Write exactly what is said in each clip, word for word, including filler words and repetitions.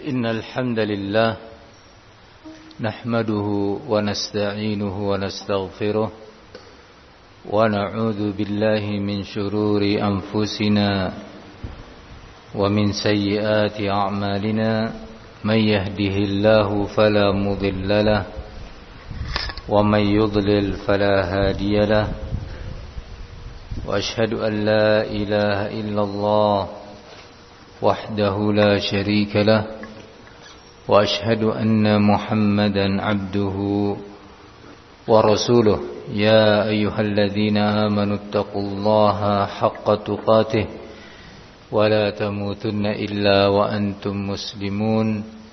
إن الحمد لله نحمده ونستعينه ونستغفره ونعوذ بالله من شرور أنفسنا ومن سيئات أعمالنا من يهده الله فلا مضل له ومن يضلل فلا هادي له وأشهد أن لا إله إلا الله وحده لا شريك له وأشهد أن محمدا عبده ورسوله يا أيها الذين آمنوا اتقوا الله حق تقاته ولا تموتن إلا وأنتم مسلمون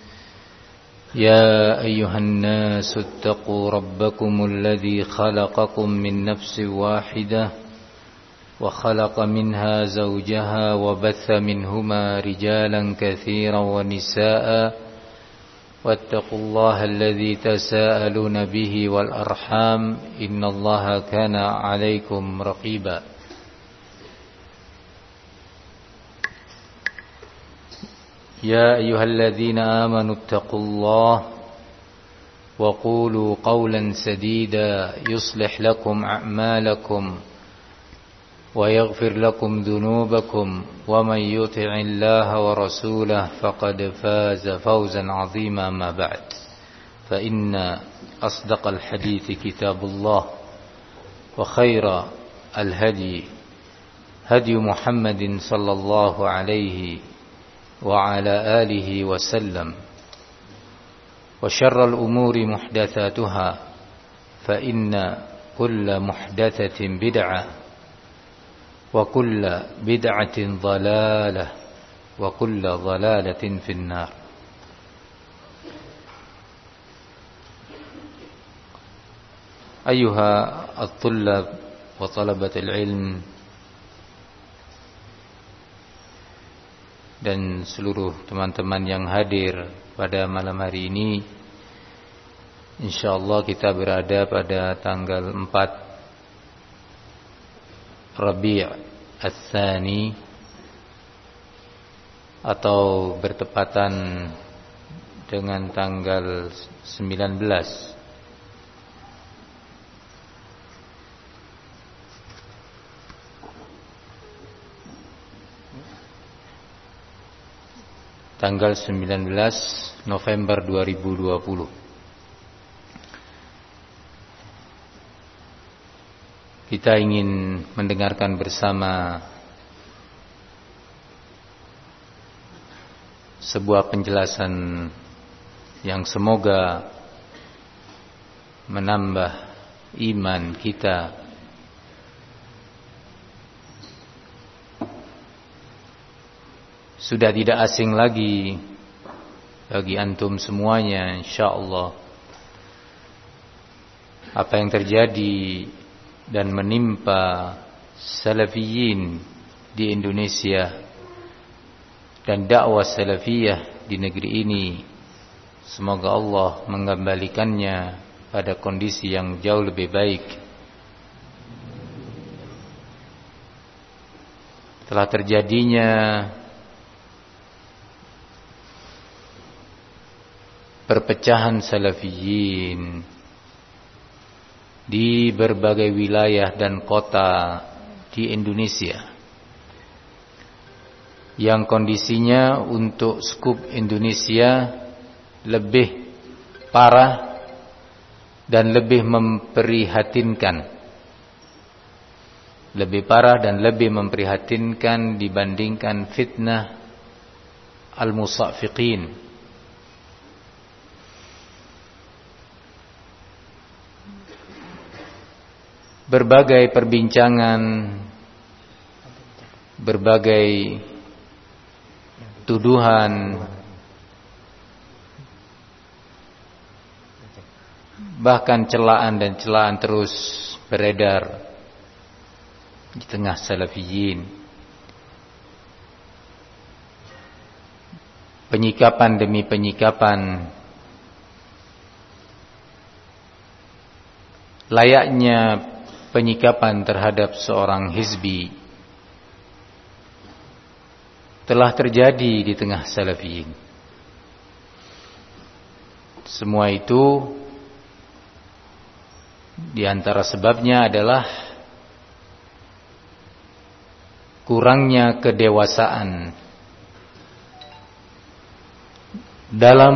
يا أيها الناس اتقوا ربكم الذي خلقكم من نفس واحدة وخلق منها زوجها وبث منهما رجالا كثيرا ونساء واتقوا الله الذي تساءلون به والأرحام إن الله كان عليكم رقيبا يا أيها الذين آمنوا اتقوا الله وقولوا قولا سديدا يصلح لكم أعمالكم ويغفر لكم ذنوبكم ومن يطع الله ورسوله فقد فاز فوزا عظيما ما بعد فإن أصدق الحديث كتاب الله وخير الهدي هدي محمد صلى الله عليه وعلى آله وسلم وشر الأمور محدثاتها فإن كل محدثة بدعة وكل بدعة ضلالة وكل ضلالة في النار. أيها الطلاب وطلبة العلم dan seluruh teman-teman yang hadir pada malam hari ini, insyaallah kita berada pada tanggal empat Rabi' Ats-Tsani atau bertepatan dengan tanggal sembilan belas tanggal sembilan belas November dua ribu dua puluh. Kita ingin mendengarkan bersama sebuah penjelasan yang semoga menambah iman kita sudah tidak asing lagi bagi antum semuanya, insyaallah, apa yang terjadi dan menimpa salafiyin di Indonesia dan dakwah salafiyah di negeri ini, semoga Allah mengembalikannya pada kondisi yang jauh lebih baik. Telah terjadinya perpecahan salafiyin di berbagai wilayah dan kota di Indonesia, yang kondisinya untuk skup Indonesia lebih parah dan lebih memprihatinkan, lebih parah dan lebih memprihatinkan dibandingkan fitnah al-musafiqin. Berbagai perbincangan, berbagai tuduhan, bahkan celaan dan celaan terus beredar di tengah salafiyin. Penyikapan demi penyikapan layaknya penyikapan terhadap seorang hizbi telah terjadi di tengah salafiyin. Semua itu di antara sebabnya adalah kurangnya kedewasaan dalam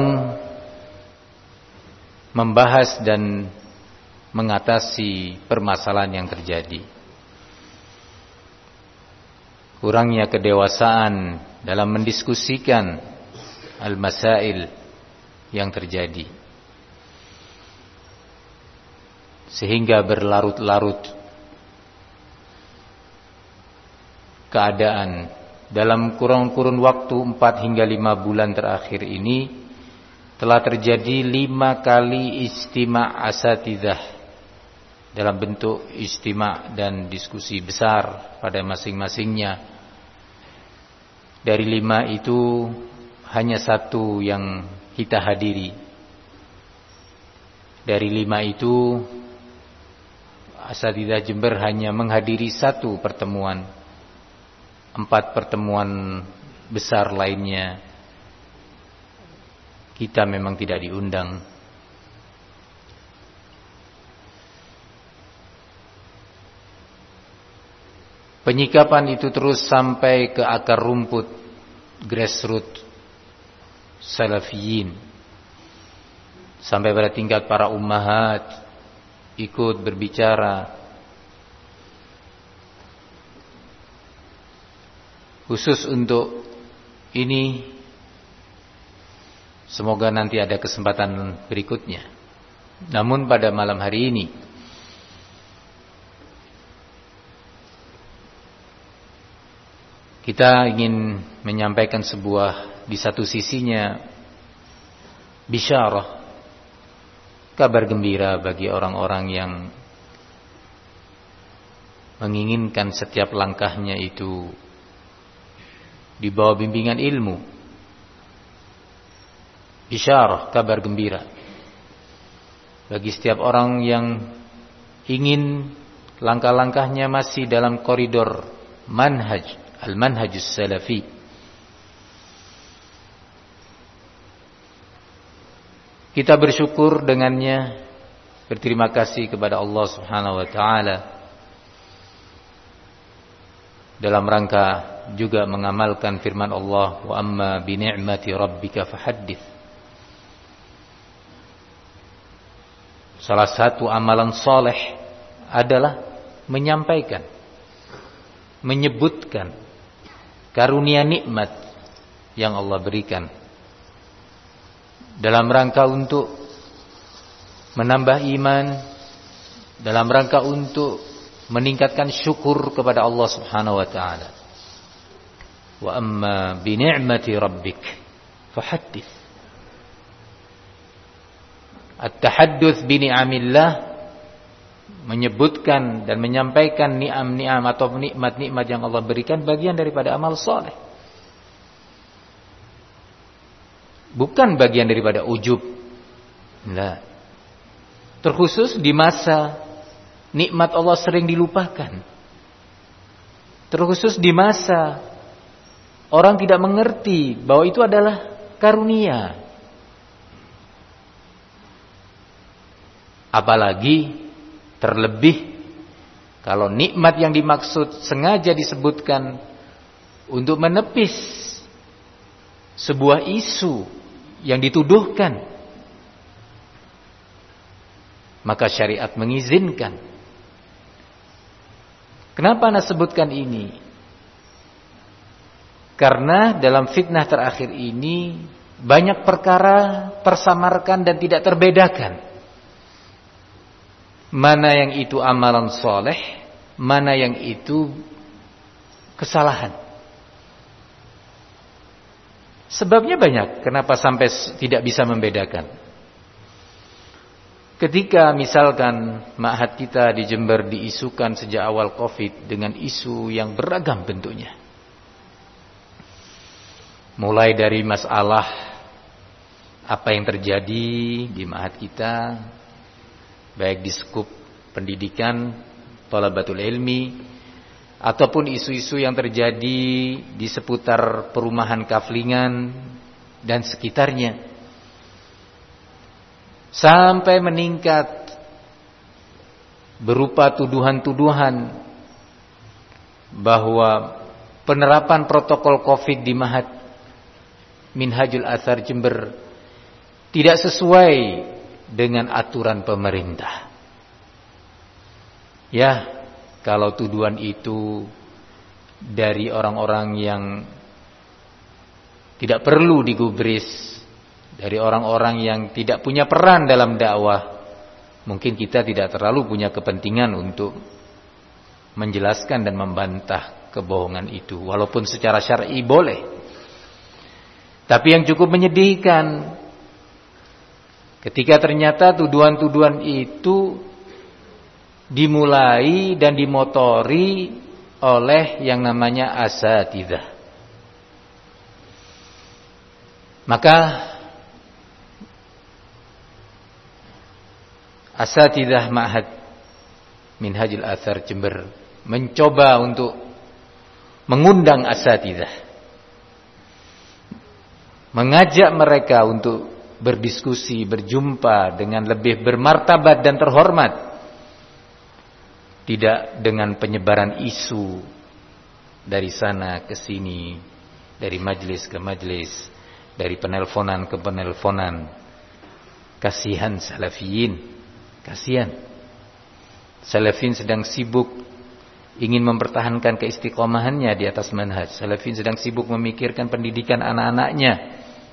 membahas dan mengatasi permasalahan yang terjadi. Kurangnya kedewasaan dalam mendiskusikan al-masail yang terjadi, sehingga berlarut-larut keadaan. Dalam kurun-kurun waktu empat hingga lima bulan terakhir ini telah terjadi lima kali istima' asatidzah dalam bentuk istima' dan diskusi besar pada masing-masingnya. Dari lima itu hanya satu yang kita hadiri. Dari lima itu asatidzah Jember hanya menghadiri satu pertemuan. Empat pertemuan besar lainnya kita memang tidak diundang. Penyikapan itu terus sampai ke akar rumput, grassroots salafiyin, sampai pada tingkat para ummahat ikut berbicara. Khusus untuk ini, semoga nanti ada kesempatan berikutnya. Namun pada malam hari ini kita ingin menyampaikan sebuah, di satu sisinya bisyarah, kabar gembira bagi orang-orang yang menginginkan setiap langkahnya itu di bawah bimbingan ilmu. Bisyarah, kabar gembira bagi setiap orang yang ingin langkah-langkahnya masih dalam koridor manhaj, al-manhajus salafi. Kita bersyukur dengannya, berterima kasih kepada Allah Subhanahu wa taala dalam rangka juga mengamalkan firman Allah, wa amma bi ni'mati rabbika fahaddits. Salah satu amalan soleh adalah menyampaikan, menyebutkan karunia nikmat yang Allah berikan, dalam rangka untuk menambah iman, dalam rangka untuk meningkatkan syukur kepada Allah Subhanahu wa taala. Wa amma bi ni'mati rabbik fahaddits. At-tahadduts bi ni'amillah, menyebutkan dan menyampaikan ni'am-ni'am atau nikmat-nikmat yang Allah berikan, bagian daripada amal soleh, bukan bagian daripada ujub. Nah, terkhusus di masa nikmat Allah sering dilupakan, terkhusus di masa orang tidak mengerti bahwa itu adalah karunia. Apalagi terlebih kalau nikmat yang dimaksud sengaja disebutkan untuk menepis sebuah isu yang dituduhkan, maka syariat mengizinkan. Kenapa Anda sebutkan ini? Karena dalam fitnah terakhir ini banyak perkara tersamarkan dan tidak terbedakan. Mana yang itu amalan soleh, mana yang itu kesalahan. Sebabnya banyak kenapa sampai tidak bisa membedakan. Ketika misalkan ma'had kita di Jember diisukan sejak awal Covid dengan isu yang beragam bentuknya, mulai dari masalah apa yang terjadi di ma'had kita, baik di skup pendidikan, thalabatul ilmi, ataupun isu-isu yang terjadi di seputar perumahan Kaflingan dan sekitarnya. sampai meningkat berupa tuduhan-tuduhan bahwa penerapan protokol Covid di Ma'had Minhajul Athar Jember tidak sesuai dengan aturan pemerintah. Ya, kalau tuduhan itu dari orang-orang yang tidak perlu digubris, dari orang-orang yang tidak punya peran dalam dakwah, mungkin kita tidak terlalu punya kepentingan untuk menjelaskan dan membantah kebohongan itu, walaupun secara syar'i boleh. Tapi yang cukup menyedihkan, ketika ternyata tuduhan-tuduhan itu dimulai dan dimotori oleh yang namanya asatidzah. Maka asatidzah Ma'had Minhajul Athar Jember mencoba untuk mengundang asatidzah, mengajak mereka untuk berdiskusi, berjumpa dengan lebih bermartabat dan terhormat, tidak dengan penyebaran isu dari sana ke sini, dari majelis ke majelis, dari penelponan ke penelponan. Kasihan salafiyin, kasihan. Salafin sedang sibuk ingin mempertahankan keistiqomahannya di atas manhaj. Salafin sedang sibuk memikirkan pendidikan anak-anaknya.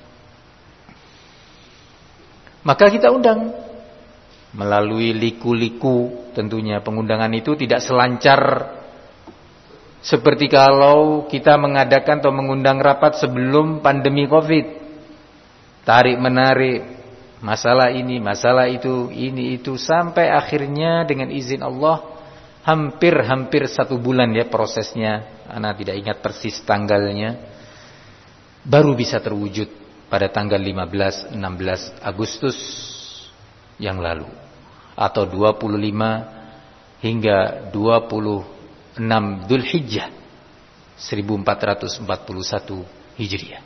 Maka kita undang melalui liku-liku, tentunya pengundangan itu tidak selancar seperti kalau kita mengadakan atau mengundang rapat sebelum pandemi Covid. Tarik menarik, masalah ini, masalah itu, ini itu, sampai akhirnya dengan izin Allah hampir-hampir satu bulan ya prosesnya. Ana tidak ingat persis tanggalnya, baru bisa terwujud pada tanggal lima belas enam belas Agustus yang lalu, atau dua puluh lima hingga dua puluh enam Dzulhijjah seribu empat ratus empat puluh satu Hijriah.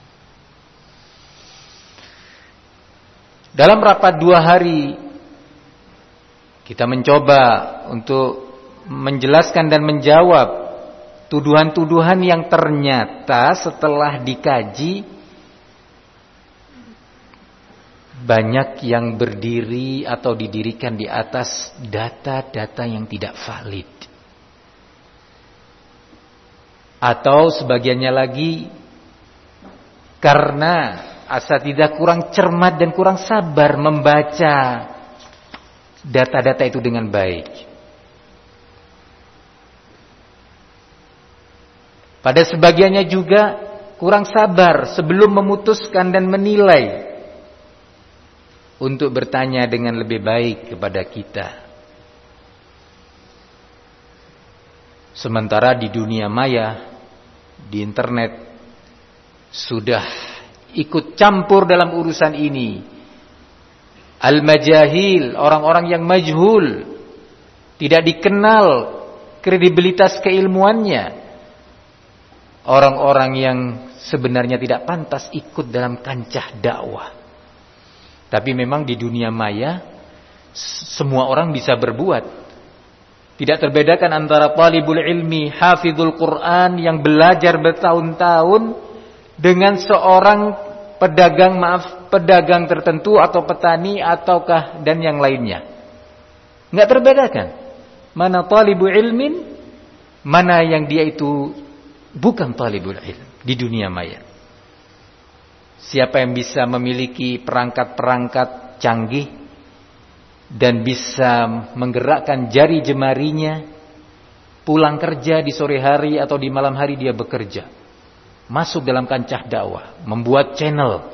Dalam rapat dua hari kita mencoba untuk menjelaskan dan menjawab tuduhan-tuduhan yang ternyata setelah dikaji banyak yang berdiri atau didirikan di atas data-data yang tidak valid. Atau sebagiannya lagi karena asatidzah kurang cermat dan kurang sabar membaca data-data itu dengan baik. Pada sebagiannya juga kurang sabar sebelum memutuskan dan menilai, untuk bertanya dengan lebih baik kepada kita. Sementara di dunia maya, di internet, sudah ikut campur dalam urusan ini al-majahil, orang-orang yang majhul, tidak dikenal kredibilitas keilmuannya, orang-orang yang sebenarnya tidak pantas ikut dalam kancah dakwah. Tapi memang di dunia maya semua orang bisa berbuat. Tidak terbedakan antara talibul ilmi, hafizul Quran yang belajar bertahun-tahun dengan seorang pedagang, maaf, pedagang tertentu atau petani ataukah dan yang lainnya. Enggak terbedakan. Mana talibul ilmin, mana yang dia itu bukan talibul ilm di dunia maya. Siapa yang bisa memiliki perangkat-perangkat canggih dan bisa menggerakkan jari jemarinya, pulang kerja di sore hari atau di malam hari dia bekerja, masuk dalam kancah dakwah, membuat channel,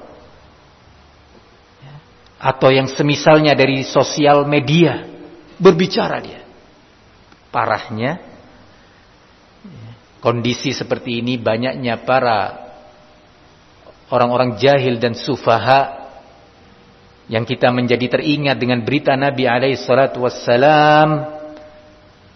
atau yang semisalnya dari sosial media, berbicara dia. Parahnya, kondisi seperti ini banyaknya para orang-orang jahil dan sufaha yang kita menjadi teringat dengan berita Nabi alaihi salatu wassalam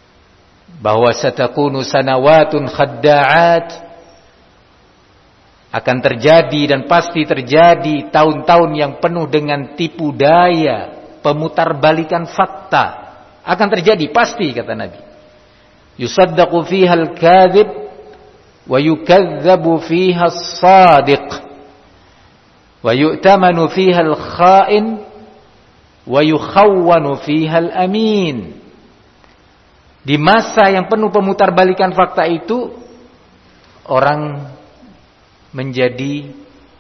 bahwa satakunu sanawatun khadda'at Akan terjadi dan pasti terjadi tahun-tahun yang penuh dengan tipu daya, pemutarbalikan fakta. Akan terjadi pasti, kata Nabi. Yusaddaqu fiha al-kadhib wa yukazzabu fiha as-sadiq wa yu'tamanu fiha al-kha'in wa yukhawwanu fiha al-amin. Di masa yang penuh pemutarbalikan fakta itu, orang menjadi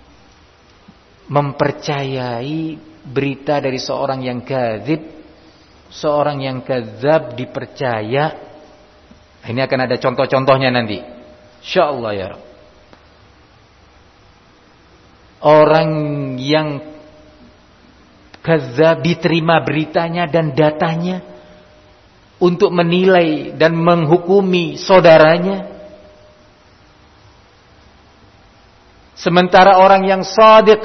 mempercayai berita dari seorang yang kadzib, seorang yang kadzab dipercaya. Ini akan ada contoh-contohnya nanti, insyaallah ya Rabb. Orang yang kadzab diterima beritanya dan datanya untuk menilai dan menghukumi saudaranya. Sementara orang yang shadiq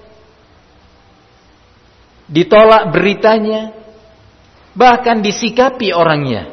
ditolak beritanya, bahkan disikapi orangnya.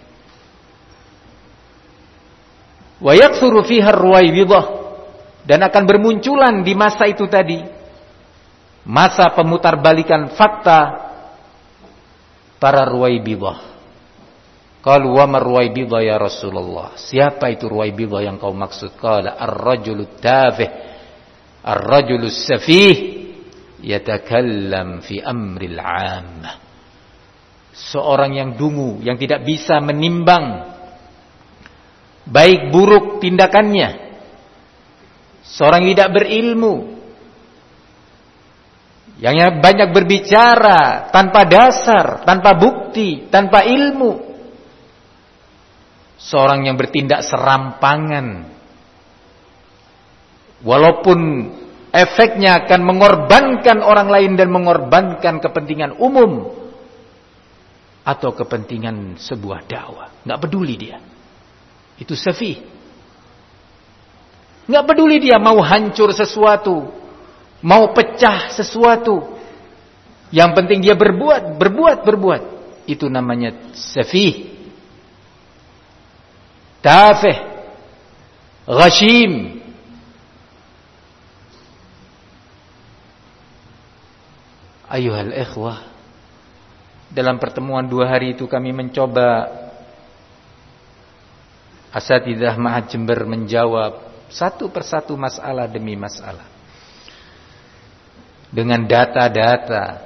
Wa yakthuru fiha ar-ruwaybidah, dan akan bermunculan di masa itu tadi, masa pemutarbalikan fakta, para ruwaybidah. Qalu wa mar ruwaybidah ya Rasulullah? Siapa itu ruwaybidah yang kau maksud? Qala ar-rajulu tafih, ar-rajulu safih, yatakallam fi amril 'ammah. Seorang yang dungu, yang tidak bisa menimbang baik buruk tindakannya. Seorang yang tidak berilmu, yang banyak berbicara tanpa dasar, tanpa bukti, tanpa ilmu. Seorang yang bertindak serampangan, walaupun efeknya akan mengorbankan orang lain dan mengorbankan kepentingan umum atau kepentingan sebuah dakwah, nggak peduli dia. Itu safih. Nggak peduli dia mau hancur sesuatu, mau pecah sesuatu. Yang penting dia berbuat, berbuat, berbuat. Itu namanya safih. Tafih, ghashim. Ayuhal ikhwah, dalam pertemuan dua hari itu kami mencoba, asatidzah Ma'had Jember menjawab satu persatu masalah demi masalah dengan data-data.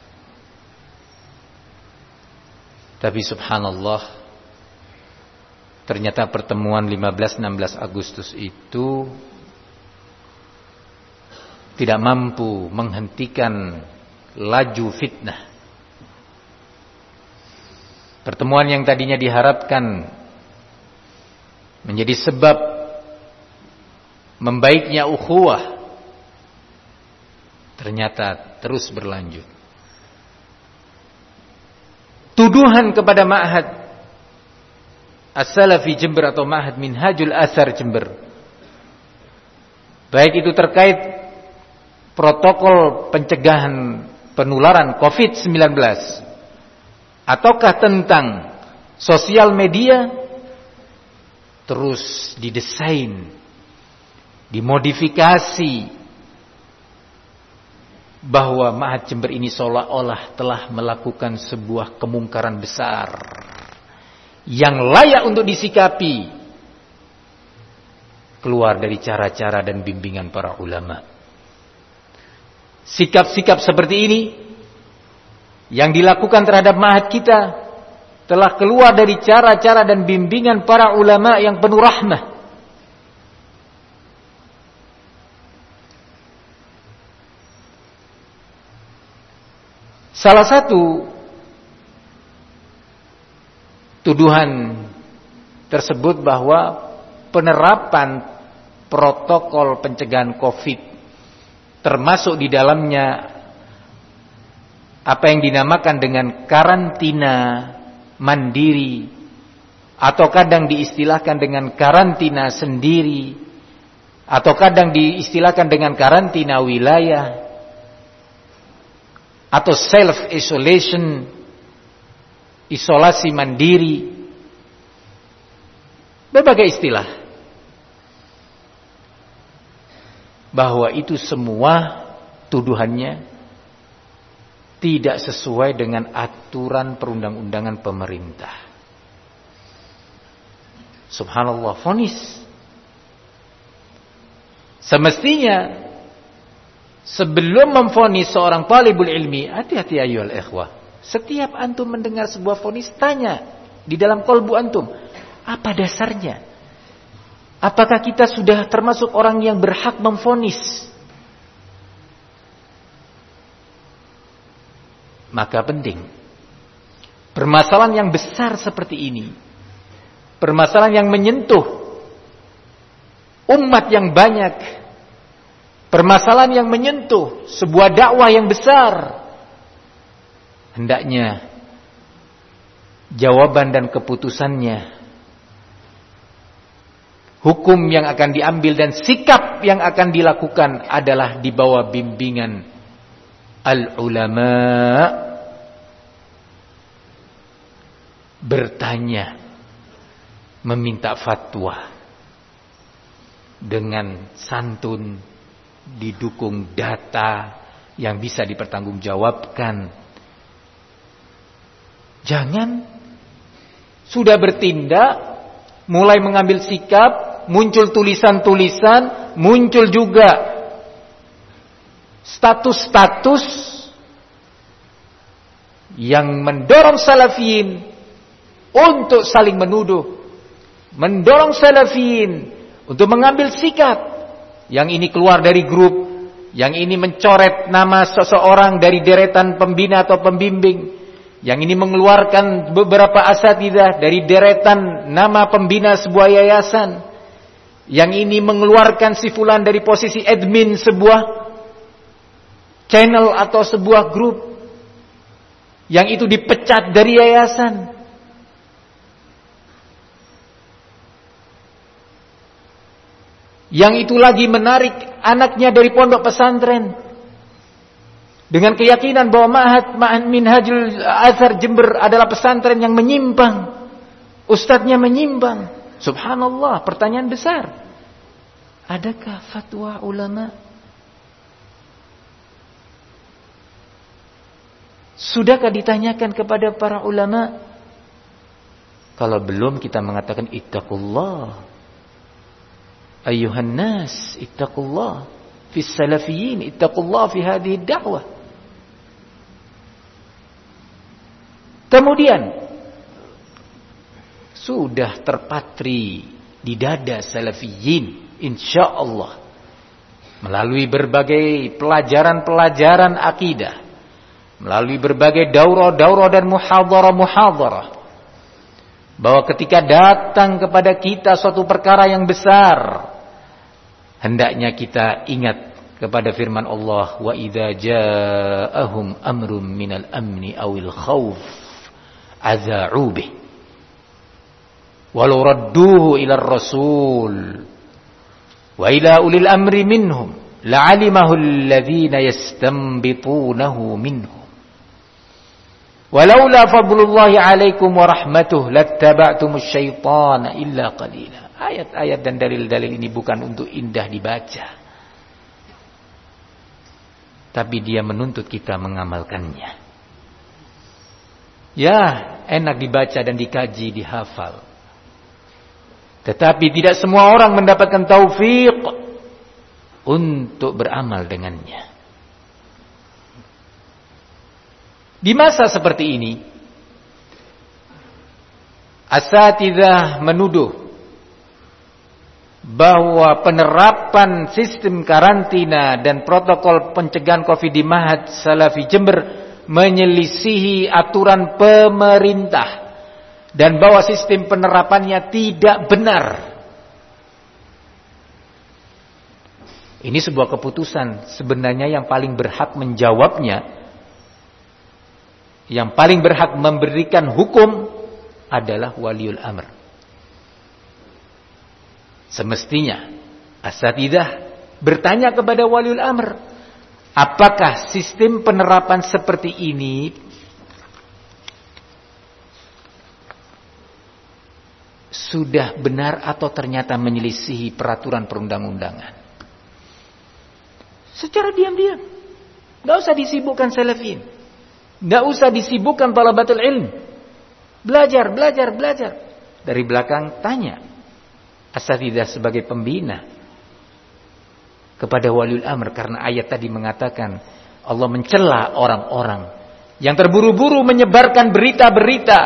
Tapi subhanallah, ternyata pertemuan lima belas enam belas Agustus itu tidak mampu menghentikan laju fitnah. Pertemuan yang tadinya diharapkan menjadi sebab membaiknya ukhuwah, ternyata terus berlanjut. Tuduhan kepada Ma'had As-Salafi Jember atau Ma'had Minhajul Athar Jember, baik itu terkait protokol pencegahan penularan covid sembilan belas ataukah tentang sosial media, terus didesain, dimodifikasi, bahwa Ma'had Jember ini seolah-olah telah melakukan sebuah kemungkaran besar yang layak untuk disikapi, keluar dari cara-cara dan bimbingan para ulama. Sikap-sikap seperti ini yang dilakukan terhadap ma'had kita telah keluar dari cara-cara dan bimbingan para ulama yang penuh rahmah. Salah satu tuduhan tersebut bahwa penerapan protokol pencegahan COVID, termasuk di dalamnya apa yang dinamakan dengan karantina mandiri, atau kadang diistilahkan dengan karantina sendiri, atau kadang diistilahkan dengan karantina wilayah, atau self isolation, isolasi mandiri, berbagai istilah. bahwa itu semua tuduhannya tidak sesuai dengan aturan perundang-undangan pemerintah. Subhanallah, vonis. Semestinya sebelum memvonis seorang talibul ilmi, hati-hati ayyuhal ikhwah. Setiap antum mendengar sebuah vonis, tanya di dalam kolbu antum, apa dasarnya? Apakah kita sudah termasuk orang yang berhak memvonis? Maka penting, permasalahan yang besar seperti ini, permasalahan yang menyentuh umat yang banyak, permasalahan yang menyentuh sebuah dakwah yang besar, hendaknya jawaban dan keputusannya, hukum yang akan diambil dan sikap yang akan dilakukan adalah di bawah bimbingan al-ulama. Bertanya, meminta fatwa dengan santun, didukung data yang bisa dipertanggungjawabkan. Jangan sudah bertindak, mulai mengambil sikap, muncul tulisan-tulisan, muncul juga status-status yang mendorong salafiyin untuk saling menuduh, mendorong salafiyin untuk mengambil sikap. Yang ini keluar dari grup, yang ini mencoret nama seseorang dari deretan pembina atau pembimbing, yang ini mengeluarkan beberapa asatidzah dari deretan nama pembina sebuah yayasan, yang ini mengeluarkan si fulan dari posisi admin sebuah channel atau sebuah grup, yang itu dipecat dari yayasan. Yang itu lagi menarik anaknya dari pondok pesantren dengan keyakinan bahwa Ma'had Minhajul Azhar Jember adalah pesantren yang menyimpang, ustadznya menyimpang. Subhanallah, pertanyaan besar. Adakah fatwa ulama? Sudahkah ditanyakan kepada para ulama? Kalau belum, kita mengatakan ittaqullah. Ayuhan nas, ittaqullah fi salafiyin, ittaqullah fi hadhihi da'wah. Kemudian sudah terpatri di dada salafiyin, insyaallah, melalui berbagai pelajaran-pelajaran akidah, melalui berbagai daurah-daurah dan muhadharah-muhadharah, bahwa ketika datang kepada kita suatu perkara yang besar, hendaknya kita ingat kepada firman Allah, wa idza ja'ahum amrun minal amni awil khauf adza'u bih walau radduhu ila rasul wa ila ulil amri minhum la'alimahu alladhina yastanbitunahu minhum walaula fadlullahi alaikum wa rahmatuh lattaba'tumus syaitana illa qalila. Ayat-ayat dan dalil-dalil ini bukan untuk indah dibaca, tapi dia menuntut kita mengamalkannya. Ya, enak dibaca dan dikaji, dihafal, tetapi tidak semua orang mendapatkan taufik untuk beramal dengannya. Di masa seperti ini, asatidzah menuduh bahwa penerapan sistem karantina dan protokol pencegahan Covid di Ma'had Salafi Jember menyelisihi aturan pemerintah dan bahwa sistem penerapannya tidak benar. Ini sebuah keputusan, sebenarnya yang paling berhak menjawabnya, yang paling berhak memberikan hukum adalah waliul amr. Semestinya asatidzah bertanya kepada waliul amr, apakah sistem penerapan seperti ini sudah benar atau ternyata menyelisihi peraturan perundang-undangan. Secara diam-diam. Enggak usah disibukkan salafin. Enggak usah disibukkan talabatul ilm. Belajar, belajar, belajar. Dari belakang tanya asatidzah sebagai pembina kepada waliul amr, karena ayat tadi mengatakan Allah mencela orang-orang yang terburu-buru menyebarkan berita-berita,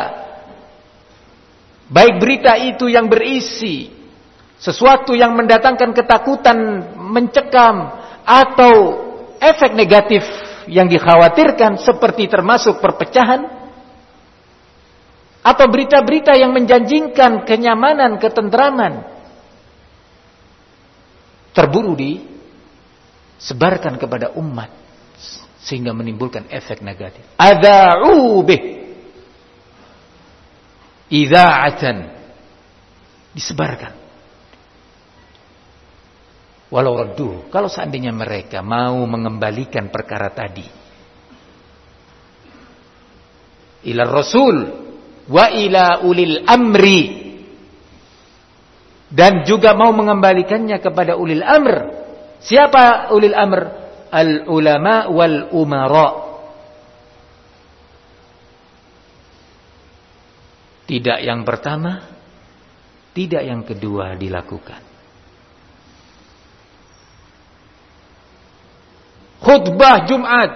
baik berita itu yang berisi sesuatu yang mendatangkan ketakutan, mencekam, atau efek negatif yang dikhawatirkan seperti termasuk perpecahan, atau berita-berita yang menjanjikan kenyamanan, ketentraman, terburu disebarkan kepada umat sehingga menimbulkan efek negatif. Adza'u bih idza'atan, disebarkan. Walau radduh, kalau seandainya mereka mau mengembalikan perkara tadi ila rasul wa ila ulil amri, dan juga mau mengembalikannya kepada ulil amr. Siapa ulil amr? Al ulama wal umara. Tidak yang pertama, tidak yang kedua dilakukan. Khutbah Jumat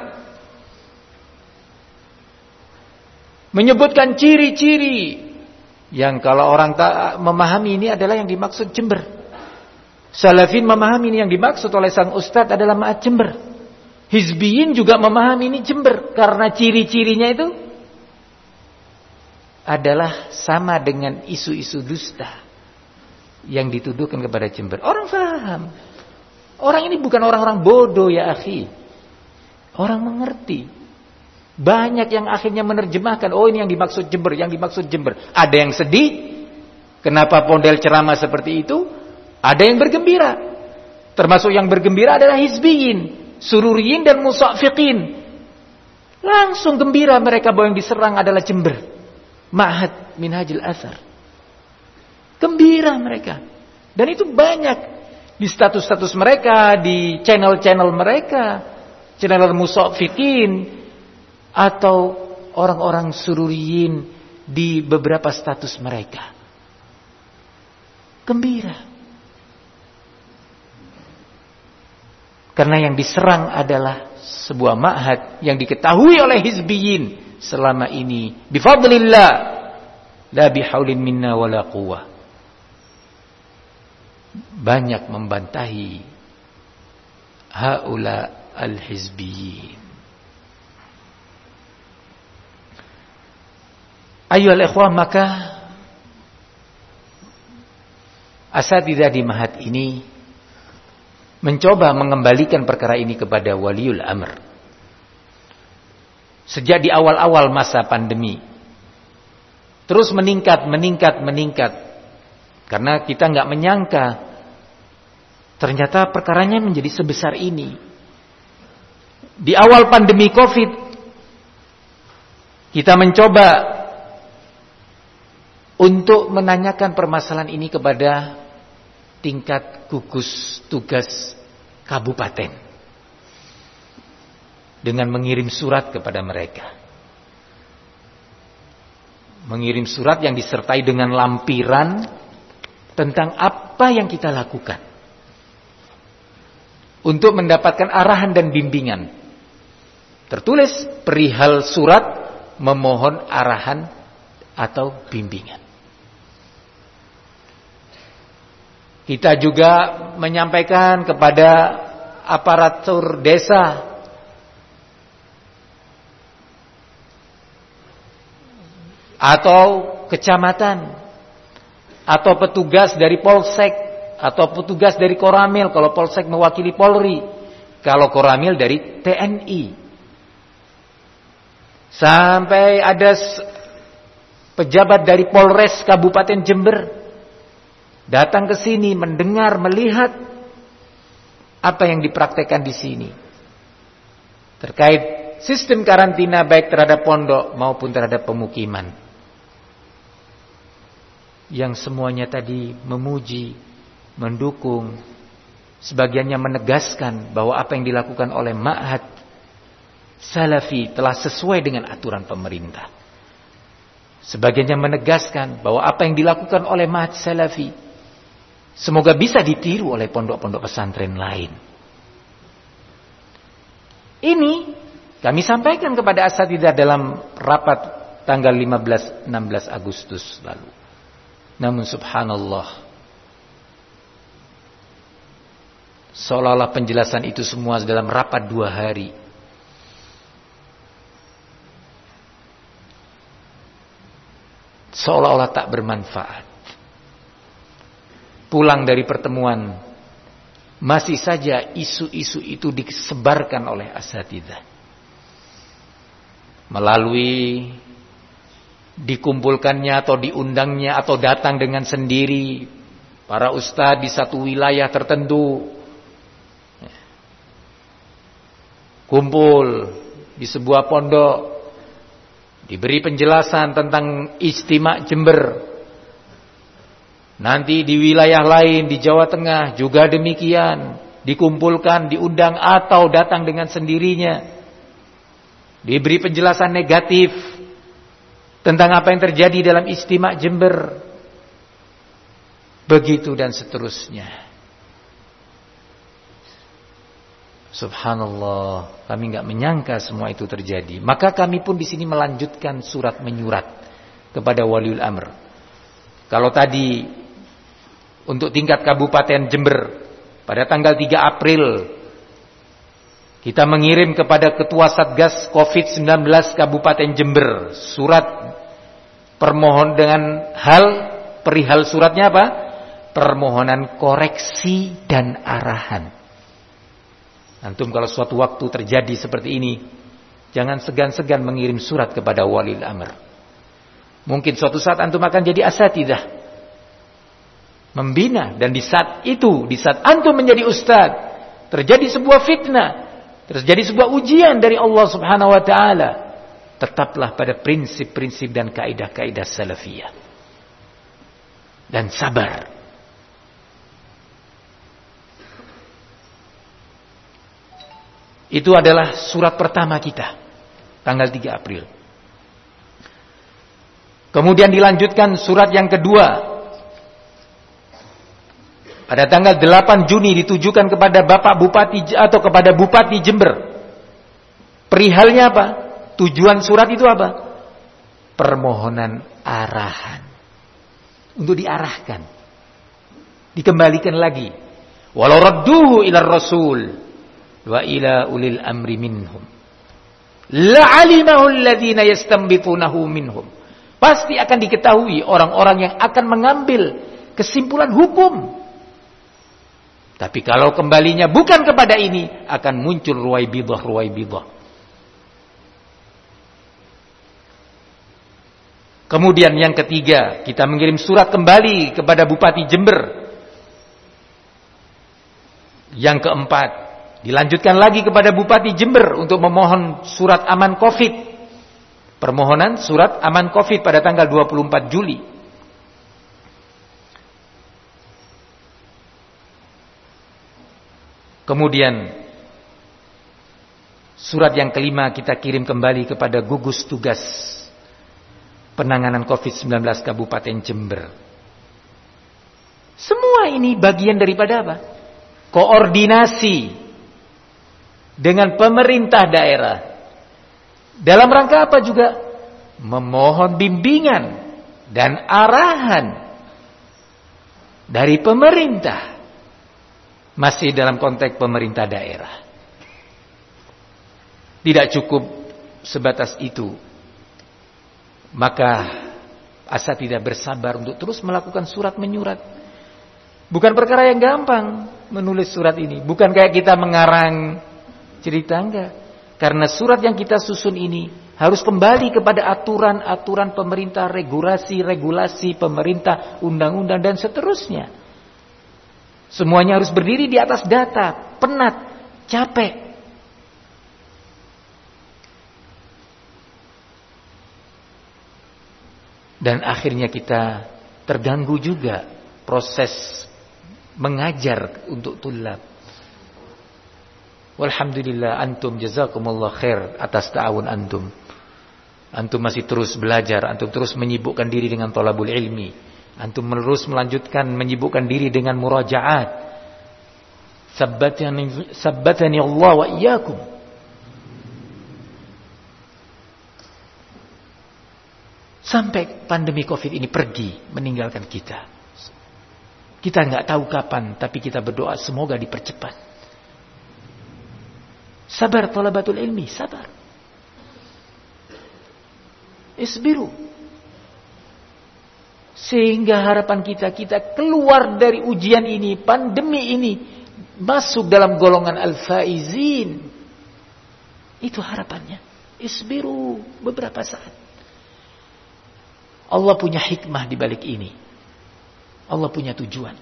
menyebutkan ciri-ciri yang kalau orang tak memahami ini adalah yang dimaksud Jember. Salafin memahami ini yang dimaksud oleh sang ustadz adalah Ma'at Jember. Hizbiyin juga memahami ini Jember, karena ciri-cirinya itu adalah sama dengan isu-isu dusta yang dituduhkan kepada Jember. Orang paham. Orang ini bukan orang-orang bodoh ya akhi. Orang mengerti. Banyak yang akhirnya menerjemahkan, oh ini yang dimaksud Jember, yang dimaksud Jember. Ada yang sedih, kenapa pondel ceramah seperti itu? Ada yang bergembira. Termasuk yang bergembira adalah hizbiyin, sururiyin dan musafiqin. Langsung gembira mereka bahwa yang diserang adalah Jember. Ma'had Minhajul Athar. Gembira mereka. Dan itu banyak di status-status mereka, di channel-channel mereka, channel musafiqin atau orang-orang sururiyin di beberapa status mereka. Gembira. Karena yang diserang adalah sebuah ma'had yang diketahui oleh hizbiyin selama ini bifadlillah la bihaulin minna wala quwwah, banyak membantahi haula al-hizbiyin. Ayyuhal ikhwah, maka asatidzah di Ma'had ini mencoba mengembalikan perkara ini kepada waliul amr. Sejak di awal-awal masa pandemi, terus meningkat, meningkat, meningkat. Karena kita nggak menyangka ternyata perkaranya menjadi sebesar ini. Di awal pandemi Covid, kita mencoba untuk menanyakan permasalahan ini kepada tingkat gugus tugas kabupaten dengan mengirim surat kepada mereka. Mengirim surat yang disertai dengan lampiran tentang apa yang kita lakukan untuk mendapatkan arahan dan bimbingan. Tertulis perihal surat memohon arahan atau bimbingan. Kita juga menyampaikan kepada aparatur desa atau kecamatan atau petugas dari Polsek atau petugas dari Koramil, kalau Polsek mewakili Polri, kalau Koramil dari T N I. Sampai ada pejabat dari Polres Kabupaten Jember datang ke sini mendengar, melihat apa yang dipraktekkan di sini terkait sistem karantina baik terhadap pondok maupun terhadap pemukiman, yang semuanya tadi memuji, mendukung Sebagiannya menegaskan bahwa apa yang dilakukan oleh Ma'had Salafi telah sesuai dengan aturan pemerintah. Sebagiannya menegaskan bahwa apa yang dilakukan oleh Ma'had Salafi semoga bisa ditiru oleh pondok-pondok pesantren lain. Ini kami sampaikan kepada asatidzah dalam rapat tanggal lima belas enam belas Agustus lalu. Namun subhanallah, seolah-olah penjelasan itu semua dalam rapat dua hari. Seolah-olah tak bermanfaat. Pulang dari pertemuan, masih saja isu-isu itu disebarkan oleh asatidzah. Melalui dikumpulkannya atau diundangnya atau datang dengan sendiri para ustadz di satu wilayah tertentu, kumpul di sebuah pondok, diberi penjelasan tentang Ijtima' Jember. Nanti di wilayah lain di Jawa Tengah juga demikian, dikumpulkan, diundang atau datang dengan sendirinya, diberi penjelasan negatif tentang apa yang terjadi dalam Ijtima' Jember. Begitu dan seterusnya. Subhanallah, kami enggak menyangka semua itu terjadi. Maka kami pun di sini melanjutkan surat menyurat kepada Waliul Amr. Kalau tadi untuk tingkat Kabupaten Jember pada tanggal tiga April kita mengirim kepada Ketua Satgas covid sembilan belas Kabupaten Jember surat permohon dengan hal perihal suratnya apa? Permohonan koreksi dan arahan. Antum kalau suatu waktu terjadi seperti ini, jangan segan-segan mengirim surat kepada Waliul Amr. Mungkin suatu saat antum akan jadi asatidzah, membina, dan di saat itu, di saat antum menjadi ustaz, terjadi sebuah fitnah, terjadi sebuah ujian dari Allah Subhanahu wa taala, tetaplah pada prinsip-prinsip dan kaidah-kaidah salafiyah. Dan sabar. Itu adalah surat pertama kita, tanggal tiga April. Kemudian dilanjutkan surat yang kedua. Pada tanggal delapan Juni ditujukan kepada Bapak Bupati atau kepada Bupati Jember. Perihalnya apa? Tujuan surat itu apa? Permohonan arahan. Untuk diarahkan. Dikembalikan lagi. Walau radduhu ila rasul wa ila ulil amri minhum la'alimahu alladhina yastanbitunahu minhum. Pasti akan diketahui orang-orang yang akan mengambil kesimpulan hukum. Tapi kalau kembalinya bukan kepada ini, akan muncul ruwaibidah-ruwaibidah. Kemudian yang ketiga, kita mengirim surat kembali kepada Bupati Jember. Yang keempat, dilanjutkan lagi kepada Bupati Jember untuk memohon surat aman Covid. Permohonan surat aman Covid pada tanggal dua puluh empat Juli. Kemudian surat yang kelima kita kirim kembali kepada gugus tugas penanganan covid sembilan belas Kabupaten Jember. Semua ini bagian daripada apa? Koordinasi dengan pemerintah daerah. Dalam rangka apa juga? Memohon bimbingan dan arahan dari pemerintah. Masih dalam konteks pemerintah daerah. Tidak cukup sebatas itu. Maka asatidzah bersabar untuk terus melakukan surat menyurat. Bukan perkara yang gampang menulis surat ini. Bukan kayak kita mengarang cerita, enggak. Karena surat yang kita susun ini harus kembali kepada aturan-aturan pemerintah, regulasi-regulasi pemerintah, undang-undang dan seterusnya. Semuanya harus berdiri di atas data, penat, capek. Dan akhirnya kita terganggu juga proses mengajar untuk tulab. Walhamdulillah antum jazakumullah khair atas ta'awun antum. Antum masih terus belajar, antum terus menyibukkan diri dengan thalabul ilmi. Antum terus melanjutkan menyibukkan diri dengan murajaat. Sabbatani sabbatani Allah wa iyyakum. Sampai pandemi Covid ini pergi meninggalkan kita. Kita enggak tahu kapan, tapi kita berdoa semoga dipercepat. Sabar talabatul ilmi, sabar. Isbiru. Sehingga harapan kita, kita keluar dari ujian ini, pandemi ini, masuk dalam golongan al-faizin. Itu harapannya. Isbiru beberapa saat. Allah punya hikmah di balik ini. Allah punya tujuan.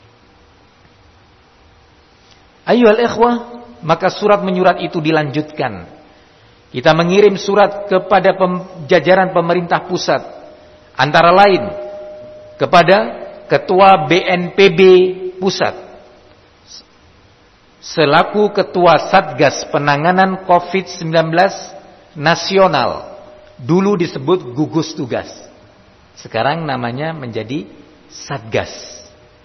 Ayyuhal ikhwah, maka surat menyurat itu dilanjutkan. Kita mengirim surat kepada jajaran pemerintah pusat, antara lain kepada Ketua B N P B Pusat, selaku Ketua Satgas Penanganan covid sembilan belas Nasional, dulu disebut gugus tugas, sekarang namanya menjadi Satgas.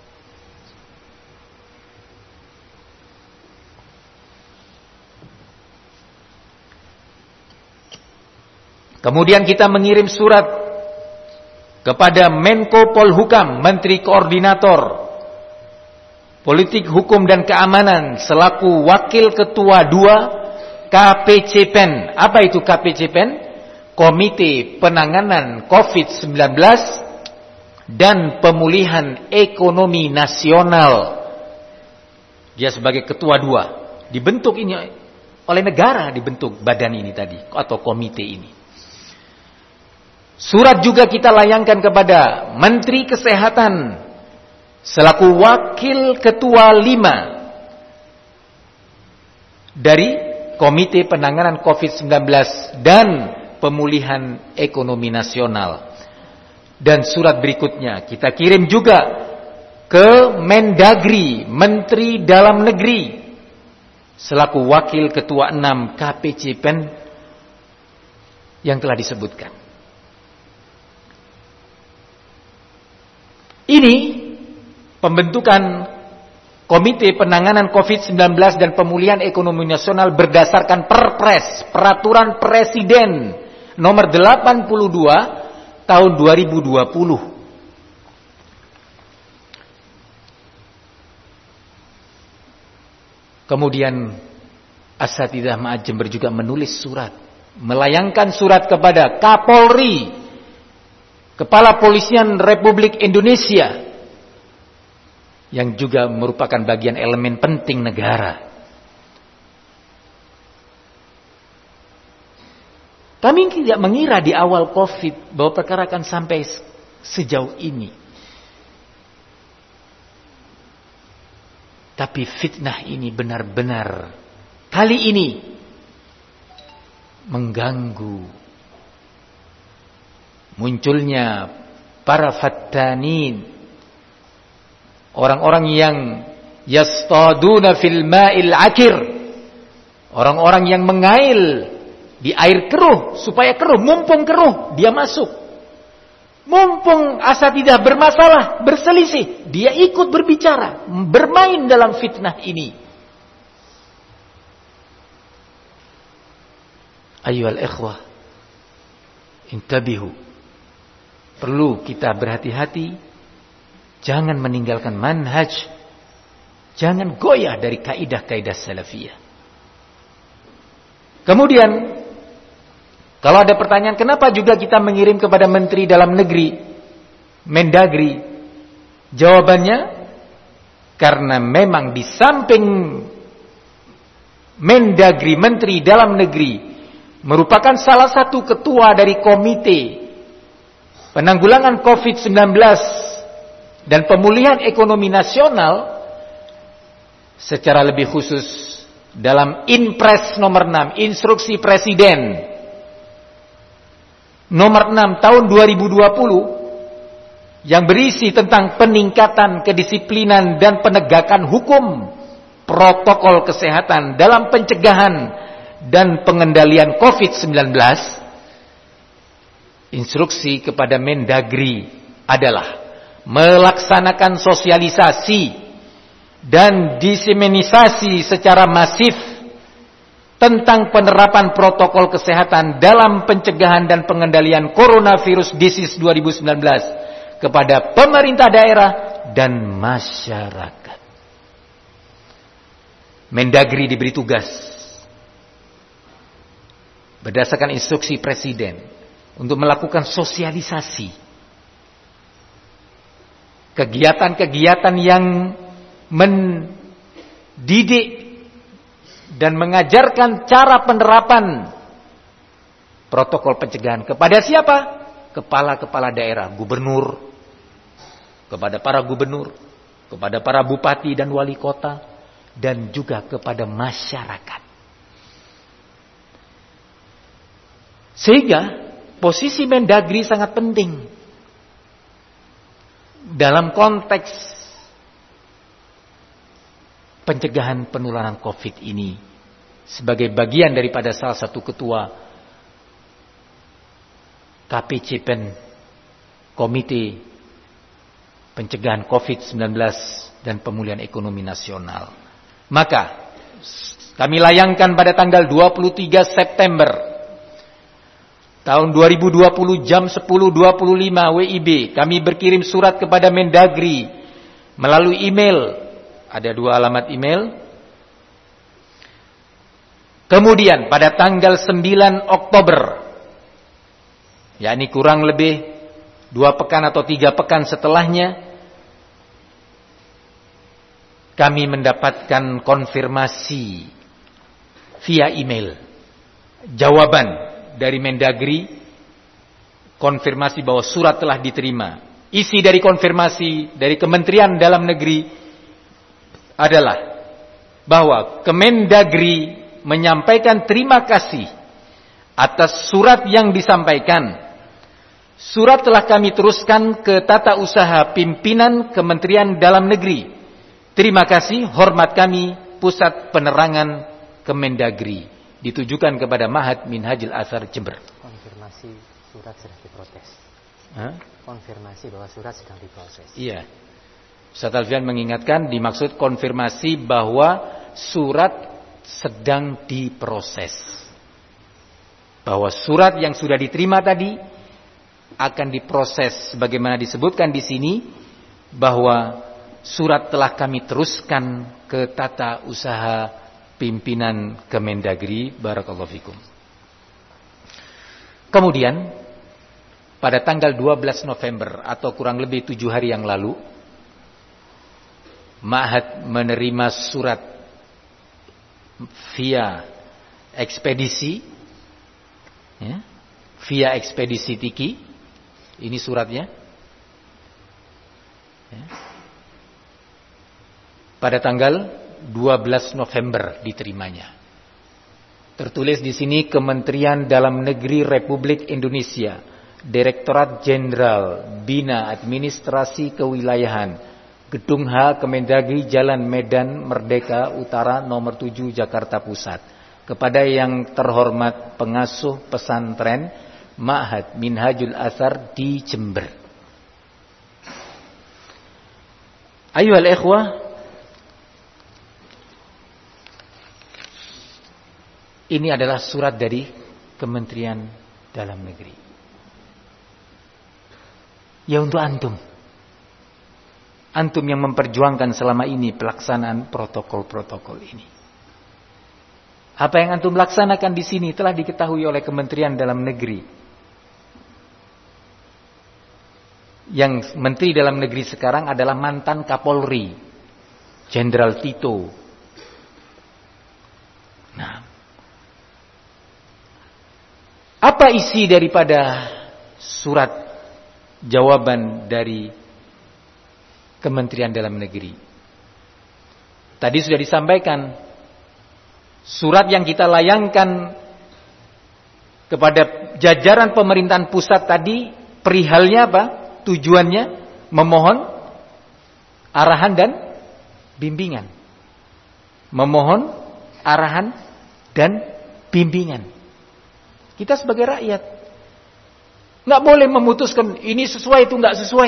Kemudian kita mengirim surat kepada Menko Polhukam, Menteri Koordinator Politik Hukum dan Keamanan, selaku Wakil Ketua dua K P C P E N. Apa itu K P C P E N? Komite Penanganan covid sembilan belas dan Pemulihan Ekonomi Nasional. Dia sebagai Ketua dua. Dibentuk ini oleh negara, dibentuk badan ini tadi, atau komite ini. Surat juga kita layangkan kepada Menteri Kesehatan selaku Wakil Ketua lima dari Komite Penanganan covid sembilan belas dan Pemulihan Ekonomi Nasional. Dan surat berikutnya kita kirim juga ke Mendagri, Menteri Dalam Negeri selaku Wakil Ketua enam K P C P E N yang telah disebutkan. Ini pembentukan Komite Penanganan covid sembilan belas dan Pemulihan Ekonomi Nasional berdasarkan Perpres, Peraturan Presiden nomor delapan puluh dua tahun dua ribu dua puluh. Kemudian Asatidzah Ma'had Jember juga menulis surat, melayangkan surat kepada Kapolri, Kepala Polisian Republik Indonesia, yang juga merupakan bagian elemen penting negara. Kami tidak mengira di awal Covid bahwa perkara akan sampai sejauh ini. Tapi fitnah ini benar-benar kali ini mengganggu munculnya para fattanin, orang-orang yang yastaduna fil ma'il akir, orang-orang yang mengail di air keruh supaya keruh, mumpung keruh dia masuk, mumpung asatidzah bermasalah, berselisih, dia ikut berbicara, bermain dalam fitnah ini. Ayyuhal ikhwah, intabihu. Perlu kita berhati-hati, jangan meninggalkan manhaj, jangan goyah dari kaidah-kaidah salafiyah. Kemudian, kalau ada pertanyaan kenapa juga kita mengirim kepada Menteri Dalam Negeri, Mendagri, jawabannya karena memang di samping Mendagri, Menteri Dalam Negeri, merupakan salah satu ketua dari Komite Penanggulangan covid sembilan belas dan Pemulihan Ekonomi Nasional, secara lebih khusus dalam Inpres nomor enam, Instruksi Presiden nomor enam tahun dua ribu dua puluh, yang berisi tentang peningkatan kedisiplinan dan penegakan hukum protokol kesehatan dalam pencegahan dan pengendalian covid sembilan belas, instruksi kepada Mendagri adalah melaksanakan sosialisasi dan diseminisasi secara masif tentang penerapan protokol kesehatan dalam pencegahan dan pengendalian coronavirus disease dua ribu sembilan belas kepada pemerintah daerah dan masyarakat. Mendagri diberi tugas berdasarkan instruksi Presiden untuk melakukan sosialisasi kegiatan-kegiatan yang mendidik dan mengajarkan cara penerapan protokol pencegahan kepada siapa? Kepala-kepala daerah, gubernur, kepada para gubernur, kepada para bupati dan wali kota, dan juga kepada masyarakat. Sehingga posisi Mendagri sangat penting dalam konteks pencegahan penularan COVID ini sebagai bagian daripada salah satu ketua K P C P E N, Komite Pencegahan covid sembilan belas dan Pemulihan Ekonomi Nasional. Maka kami layangkan pada tanggal dua puluh tiga September tahun dua ribu dua puluh jam sepuluh dua puluh lima W I B, kami berkirim surat kepada Mendagri melalui email. Ada dua alamat email. Kemudian pada tanggal sembilan Oktober, yakni kurang lebih dua pekan atau tiga pekan setelahnya, kami mendapatkan konfirmasi via email, jawaban dari Mendagri, konfirmasi bahwa surat telah diterima. Isi dari konfirmasi dari Kementerian Dalam Negeri adalah bahwa Kemendagri menyampaikan terima kasih atas surat yang disampaikan. Surat telah kami teruskan ke Tata Usaha Pimpinan Kementerian Dalam Negeri. Terima kasih, hormat kami, Pusat Penerangan Kemendagri. Ditujukan kepada Ma'had Minhajul Athar Jember. Konfirmasi surat sedang diproses. Hah? Konfirmasi bahwa surat sedang diproses. Iya. Ustaz Alfian mengingatkan dimaksud konfirmasi bahwa surat sedang diproses. Bahwa surat yang sudah diterima tadi akan diproses sebagaimana disebutkan di sini, bahwa surat telah kami teruskan ke Tata Usaha Pimpinan Kemendagri. Barakallahu fikum. Kemudian pada tanggal dua belas November atau kurang lebih tujuh hari yang lalu, Ma'had menerima surat via ekspedisi, ya, via ekspedisi Tiki. Ini suratnya. Ya. Pada tanggal dua belas November diterimanya. Tertulis di sini Kementerian Dalam Negeri Republik Indonesia, Direktorat Jenderal Bina Administrasi Kewilayahan, Gedung H Kemendagri, Jalan Medan Merdeka Utara nomor tujuh Jakarta Pusat. Kepada yang terhormat pengasuh pesantren Ma'had Minhajul Athar di Jember. Ayyuhal ikhwah, ini adalah surat dari Kementerian Dalam Negeri. Ya, untuk antum. Antum yang memperjuangkan selama ini pelaksanaan protokol-protokol ini. Apa yang antum laksanakan di sini telah diketahui oleh Kementerian Dalam Negeri. Yang Menteri Dalam Negeri sekarang adalah mantan Kapolri, Jenderal Tito. Nah, apa isi daripada surat jawaban dari Kementerian Dalam Negeri? Tadi sudah disampaikan, surat yang kita layangkan kepada jajaran pemerintahan pusat tadi perihalnya apa? Tujuannya memohon arahan dan bimbingan. memohon arahan dan bimbingan. Kita sebagai rakyat nggak boleh memutuskan ini sesuai itu nggak sesuai,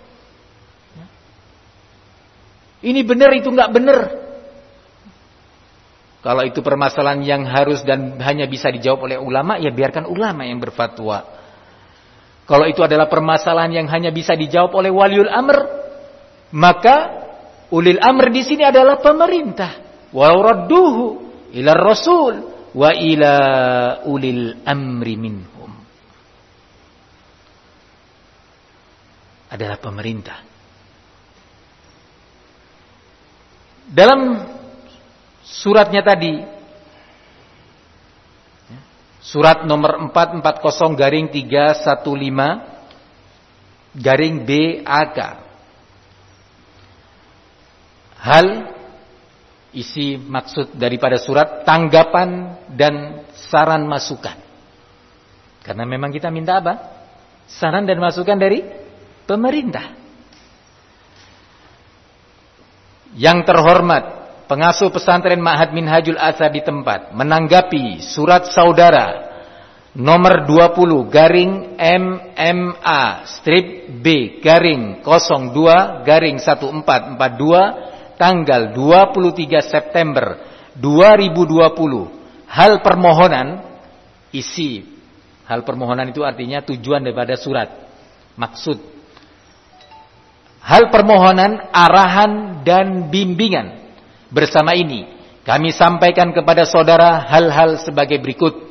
ini benar itu nggak benar. Kalau itu permasalahan yang harus dan hanya bisa dijawab oleh ulama, ya biarkan ulama yang berfatwa. Kalau itu adalah permasalahan yang hanya bisa dijawab oleh waliul amr, maka ulil amr di sini adalah pemerintah. Walau radduhu ila rasul wa ila ulil amri minhum. Adalah pemerintah. Dalam suratnya tadi, surat nomor empat ratus empat puluh garing tiga satu lima garing B A K. Hal isi maksud daripada surat tanggapan dan saran masukan. Karena memang kita minta apa? Saran dan masukan dari pemerintah. Yang terhormat pengasuh pesantren Ma'had Minhajul Athar di tempat menanggapi surat saudara nomor dua puluh garing M M A strip B garing nol dua garing seribu empat ratus empat puluh dua tanggal dua puluh tiga September dua ribu dua puluh. Hal permohonan, isi hal permohonan itu artinya tujuan daripada surat, maksud. Hal permohonan, arahan dan bimbingan. Bersama ini kami sampaikan kepada saudara hal-hal sebagai berikut.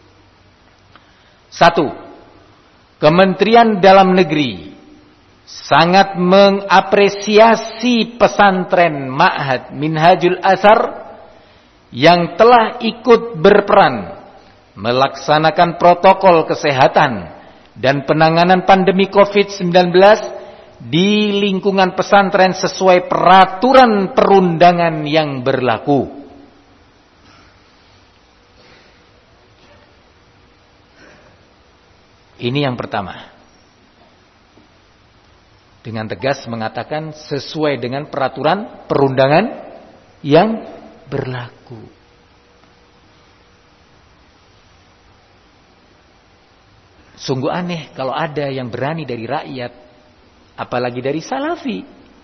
Satu, Kementerian Dalam Negeri sangat mengapresiasi pesantren Ma'had Minhajul Athar yang telah ikut berperan melaksanakan protokol kesehatan dan penanganan pandemi covid sembilan belas di lingkungan pesantren sesuai peraturan perundangan yang berlaku. Ini yang pertama. Dengan tegas mengatakan sesuai dengan peraturan perundangan yang berlaku. Sungguh aneh kalau ada yang berani dari rakyat, apalagi dari salafi,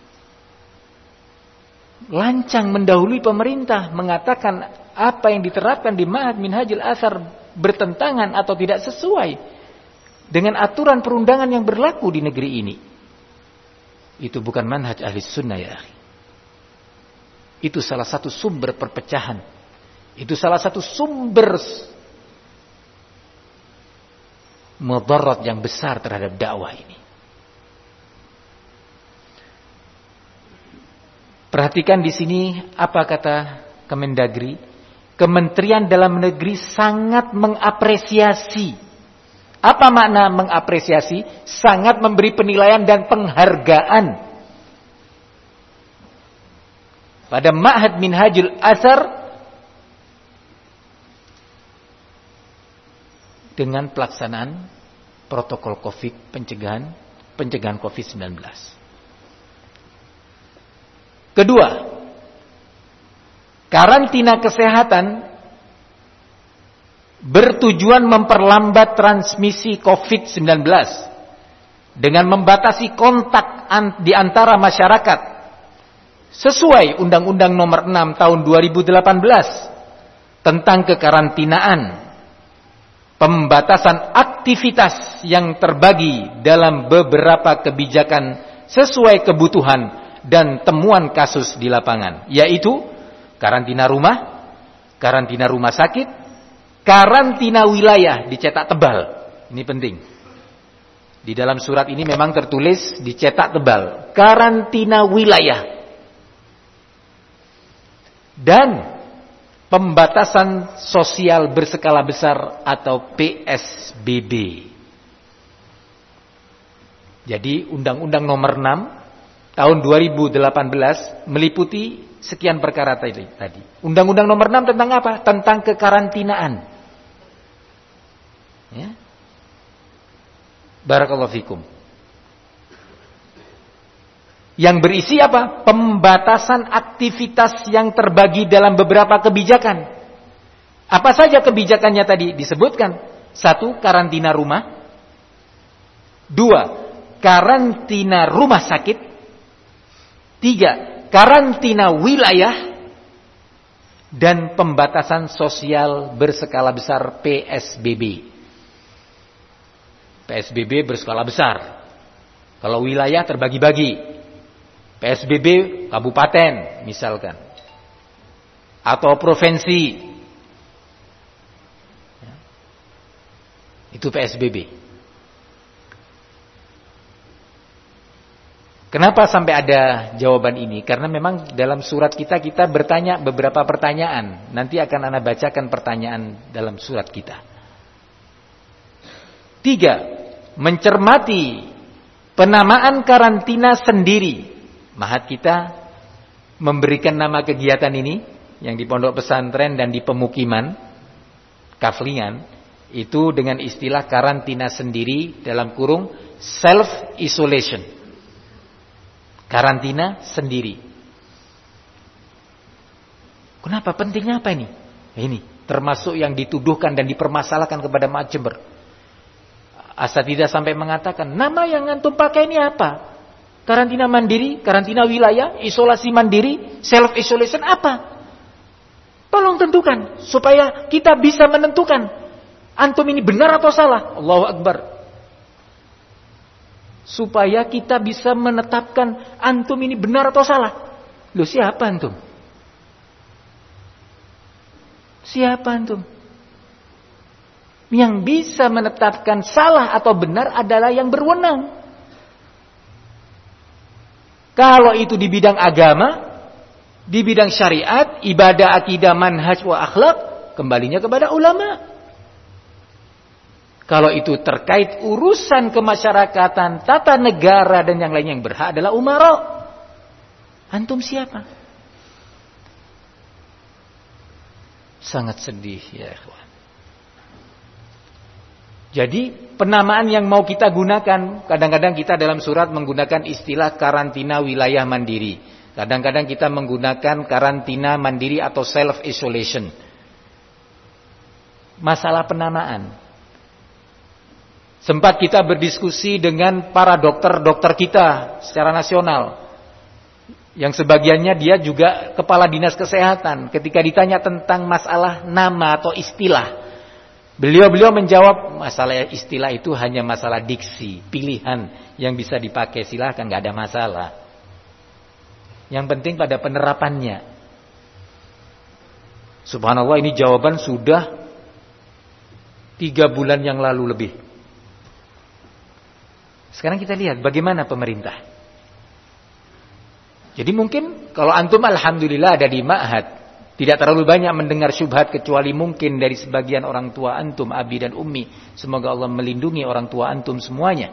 lancang mendahului pemerintah, mengatakan apa yang diterapkan di Ma'had Minhajul Athar bertentangan atau tidak sesuai dengan aturan perundangan yang berlaku di negeri ini. Itu bukan manhaj ahli sunnah ya akhi. Itu salah satu sumber perpecahan. Itu salah satu sumber mudarat yang besar terhadap dakwah ini. Perhatikan di sini apa kata Kemendagri. Kementerian Dalam Negeri sangat mengapresiasi. Apa makna mengapresiasi? Sangat memberi penilaian dan penghargaan pada Ma'had Minhajul Athar dengan pelaksanaan protokol Covid, pencegahan pencegahan covid sembilan belas. Kedua, karantina kesehatan bertujuan memperlambat transmisi covid sembilan belas dengan membatasi kontak di antara masyarakat sesuai Undang-Undang Nomor enam Tahun dua ribu delapan belas tentang kekarantinaan, pembatasan aktivitas yang terbagi dalam beberapa kebijakan sesuai kebutuhan dan temuan kasus di lapangan, yaitu karantina rumah, karantina rumah sakit, karantina wilayah dicetak tebal. Ini penting. Di dalam surat ini memang tertulis dicetak tebal, karantina wilayah. Dan pembatasan sosial berskala besar atau P S B B. Jadi Undang-Undang Nomor enam Tahun dua ribu delapan belas meliputi sekian perkara tadi. Undang-Undang Nomor enam tentang apa? Tentang kekarantinaan. Ya. Barakallahu fikum. Yang berisi apa? Pembatasan aktivitas yang terbagi dalam beberapa kebijakan. Apa saja kebijakannya tadi disebutkan? Satu, karantina rumah. Dua, karantina rumah sakit. Tiga, karantina wilayah. Dan pembatasan sosial berskala besar P S B B. P S B B berskala besar. Kalau wilayah terbagi-bagi. P S B B kabupaten misalkan. Atau provinsi. Itu P S B B. Kenapa sampai ada jawaban ini? Karena memang dalam surat kita kita bertanya beberapa pertanyaan. Nanti akan Ana bacakan pertanyaan dalam surat kita. Tiga, mencermati penamaan karantina sendiri. Mahat kita memberikan nama kegiatan ini yang di pondok pesantren dan di pemukiman Kaflingan itu dengan istilah karantina sendiri dalam kurung self isolation. Karantina sendiri. Kenapa pentingnya apa ini? Ini termasuk yang dituduhkan dan dipermasalahkan kepada Ma'had Jember. Asatidzah sampai mengatakan, nama yang antum pakai ini apa? Karantina mandiri, karantina wilayah, isolasi mandiri, self isolation apa? Tolong tentukan supaya kita bisa menentukan antum ini benar atau salah. Allahu Akbar. Supaya kita bisa menetapkan antum ini benar atau salah. Loh, siapa antum? Siapa antum? Yang bisa menetapkan salah atau benar adalah yang berwenang. Kalau itu di bidang agama, di bidang syariat, ibadah, akidah, manhaj wa akhlak, kembalinya kepada ulama. Kalau itu terkait urusan kemasyarakatan, tata negara dan yang lain yang berhak adalah umara. Antum siapa? Sangat sedih ya ikhwan. Jadi penamaan yang mau kita gunakan, kadang-kadang kita dalam surat menggunakan istilah karantina wilayah mandiri. Kadang-kadang kita menggunakan karantina mandiri atau self isolation. Masalah penamaan. Sempat kita berdiskusi dengan para dokter-dokter kita secara nasional. Yang sebagiannya dia juga kepala dinas kesehatan. Ketika ditanya tentang masalah nama atau istilah, beliau-beliau menjawab masalah istilah itu hanya masalah diksi, pilihan yang bisa dipakai, silahkan, gak ada masalah. Yang penting pada penerapannya. Subhanallah, ini jawaban sudah tiga bulan yang lalu lebih. Sekarang kita lihat bagaimana pemerintah. Jadi mungkin kalau antum alhamdulillah ada di ma'had, tidak terlalu banyak mendengar syubhat kecuali mungkin dari sebagian orang tua antum, abi dan ummi. Semoga Allah melindungi orang tua antum semuanya.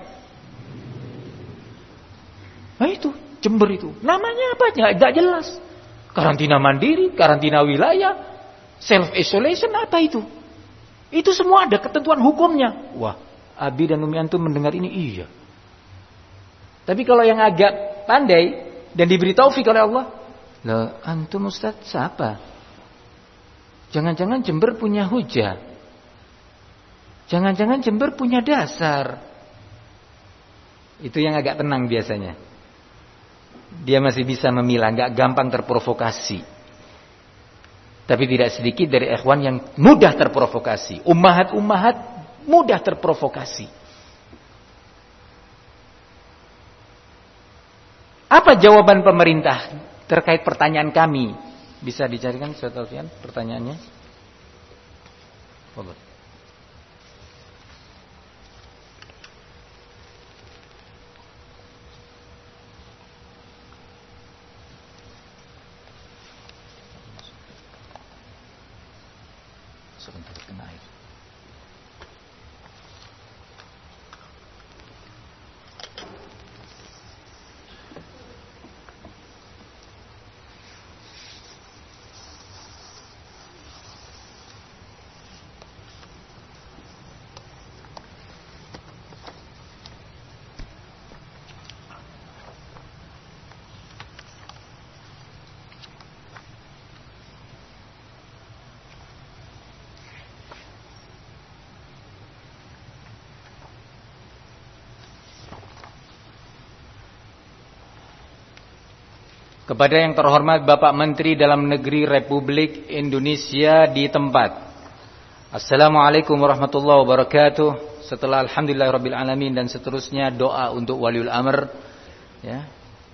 Nah itu, Jember itu. Namanya apa? Tidak jelas. Karantina mandiri, karantina wilayah, self isolation, apa itu? Itu semua ada ketentuan hukumnya. Wah, abi dan ummi antum mendengar ini iya. Tapi kalau yang agak pandai dan diberi taufik oleh Allah, lah antum Ustaz siapa? Jangan-jangan Jember punya hujah. Jangan-jangan Jember punya dasar. Itu yang agak tenang biasanya. Dia masih bisa memilah, enggak gampang terprovokasi. Tapi tidak sedikit dari ikhwan yang mudah terprovokasi. Ummahat-ummahat mudah terprovokasi. Apa jawaban pemerintah terkait pertanyaan kami? Bisa dicarikan Ustaz Alfian pertanyaannya? Boleh. Sebentar kena air. Kepada yang terhormat Bapak Menteri Dalam Negeri Republik Indonesia di tempat. Assalamualaikum warahmatullahi wabarakatuh. Setelah alhamdulillahirabbil alamin dan seterusnya doa untuk waliul amr, ya.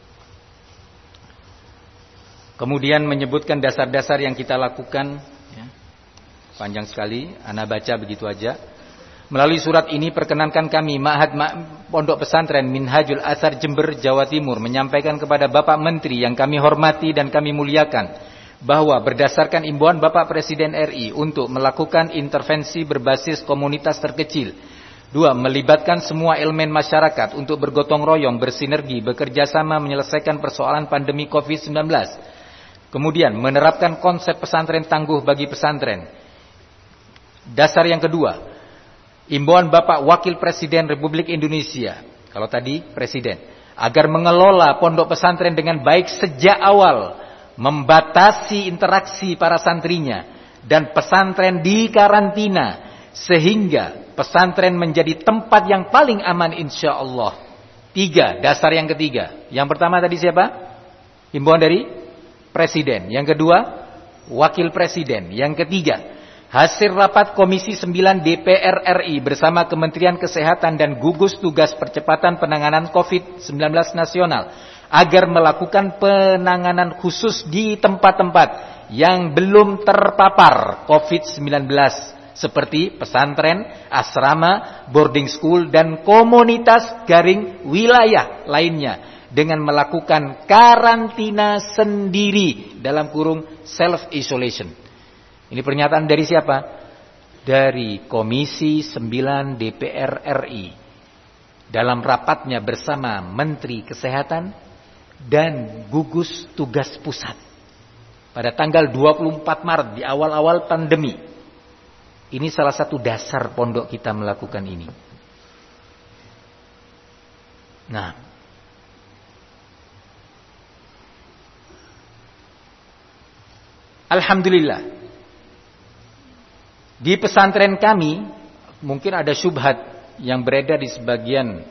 Kemudian menyebutkan dasar-dasar yang kita lakukan, ya. Panjang sekali, ana baca begitu aja. Melalui surat ini perkenankan kami Ma'had Pondok Pesantren Minhajul Athar Jember, Jawa Timur menyampaikan kepada Bapak Menteri yang kami hormati dan kami muliakan bahwa berdasarkan imbauan Bapak Presiden R I untuk melakukan intervensi berbasis komunitas terkecil. Dua, melibatkan semua elemen masyarakat untuk bergotong royong, bersinergi, bekerja sama menyelesaikan persoalan pandemi covid sembilan belas. Kemudian menerapkan konsep pesantren tangguh bagi pesantren. Dasar yang kedua, imbauan Bapak Wakil Presiden Republik Indonesia, kalau tadi Presiden, agar mengelola pondok pesantren dengan baik sejak awal, membatasi interaksi para santrinya, dan pesantren di karantina, sehingga pesantren menjadi tempat yang paling aman insya Allah. Tiga, dasar yang ketiga. Yang pertama tadi siapa? Imbauan dari Presiden. Yang kedua, Wakil Presiden. Yang ketiga, hasil rapat Komisi sembilan D P R R I bersama Kementerian Kesehatan dan gugus tugas percepatan penanganan covid sembilan belas nasional agar melakukan penanganan khusus di tempat-tempat yang belum terpapar covid sembilan belas seperti pesantren, asrama, boarding school, dan komunitas garing wilayah lainnya dengan melakukan karantina sendiri dalam kurung self-isolation. Ini pernyataan dari siapa? Dari Komisi sembilan D P R R I dalam rapatnya bersama Menteri Kesehatan dan gugus tugas pusat pada tanggal dua puluh empat Maret di awal-awal pandemi. Ini salah satu dasar pondok kita melakukan ini. Nah, alhamdulillah, di pesantren kami mungkin ada syubhat yang beredar di sebagian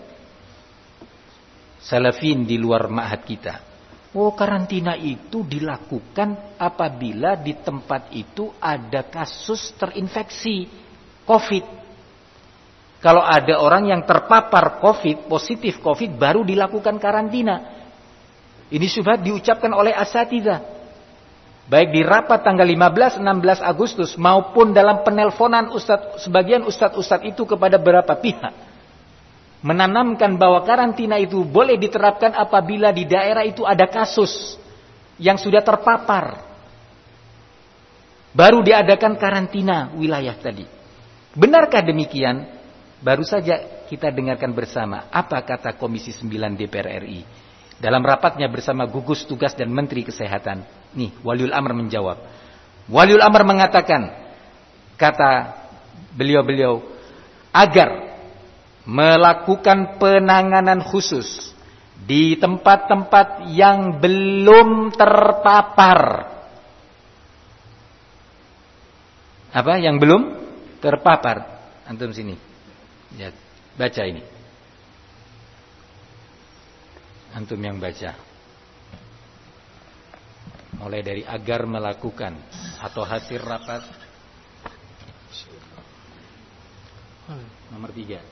salafin di luar ma'had kita. Oh, karantina itu dilakukan apabila di tempat itu ada kasus terinfeksi COVID. Kalau ada orang yang terpapar COVID, positif COVID, baru dilakukan karantina. Ini syubhat diucapkan oleh asatidzah, baik di rapat tanggal lima belas enam belas Agustus maupun dalam penelponan ustadz, sebagian ustadz-ustadz itu kepada beberapa pihak, menanamkan bahwa karantina itu boleh diterapkan apabila di daerah itu ada kasus yang sudah terpapar, baru diadakan karantina wilayah tadi. Benarkah demikian? Baru saja kita dengarkan bersama apa kata Komisi sembilan D P R R I dalam rapatnya bersama gugus tugas dan Menteri Kesehatan. Nih, Waliul Amr menjawab. Waliul Amr mengatakan, kata beliau-beliau, agar melakukan penanganan khusus di tempat-tempat yang belum terpapar. Apa yang belum terpapar? Antum sini. Ya, baca ini. Antum yang baca. Mulai dari agar melakukan atau hasil rapat nomor tiga.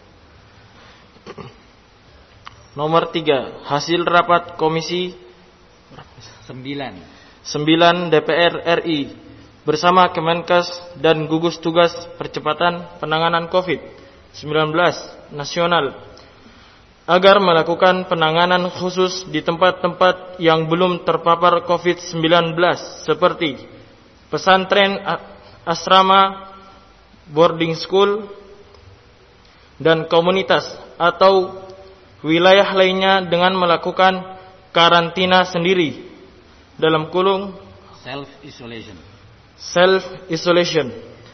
Nomor tiga, hasil rapat Komisi sembilan sembilan D P R R I bersama Kemenkes dan gugus tugas percepatan penanganan covid sembilan belas nasional agar melakukan penanganan khusus di tempat-tempat yang belum terpapar covid sembilan belas seperti pesantren, asrama, boarding school, dan komunitas atau wilayah lainnya dengan melakukan karantina sendiri dalam kurung self isolation. Self isolation.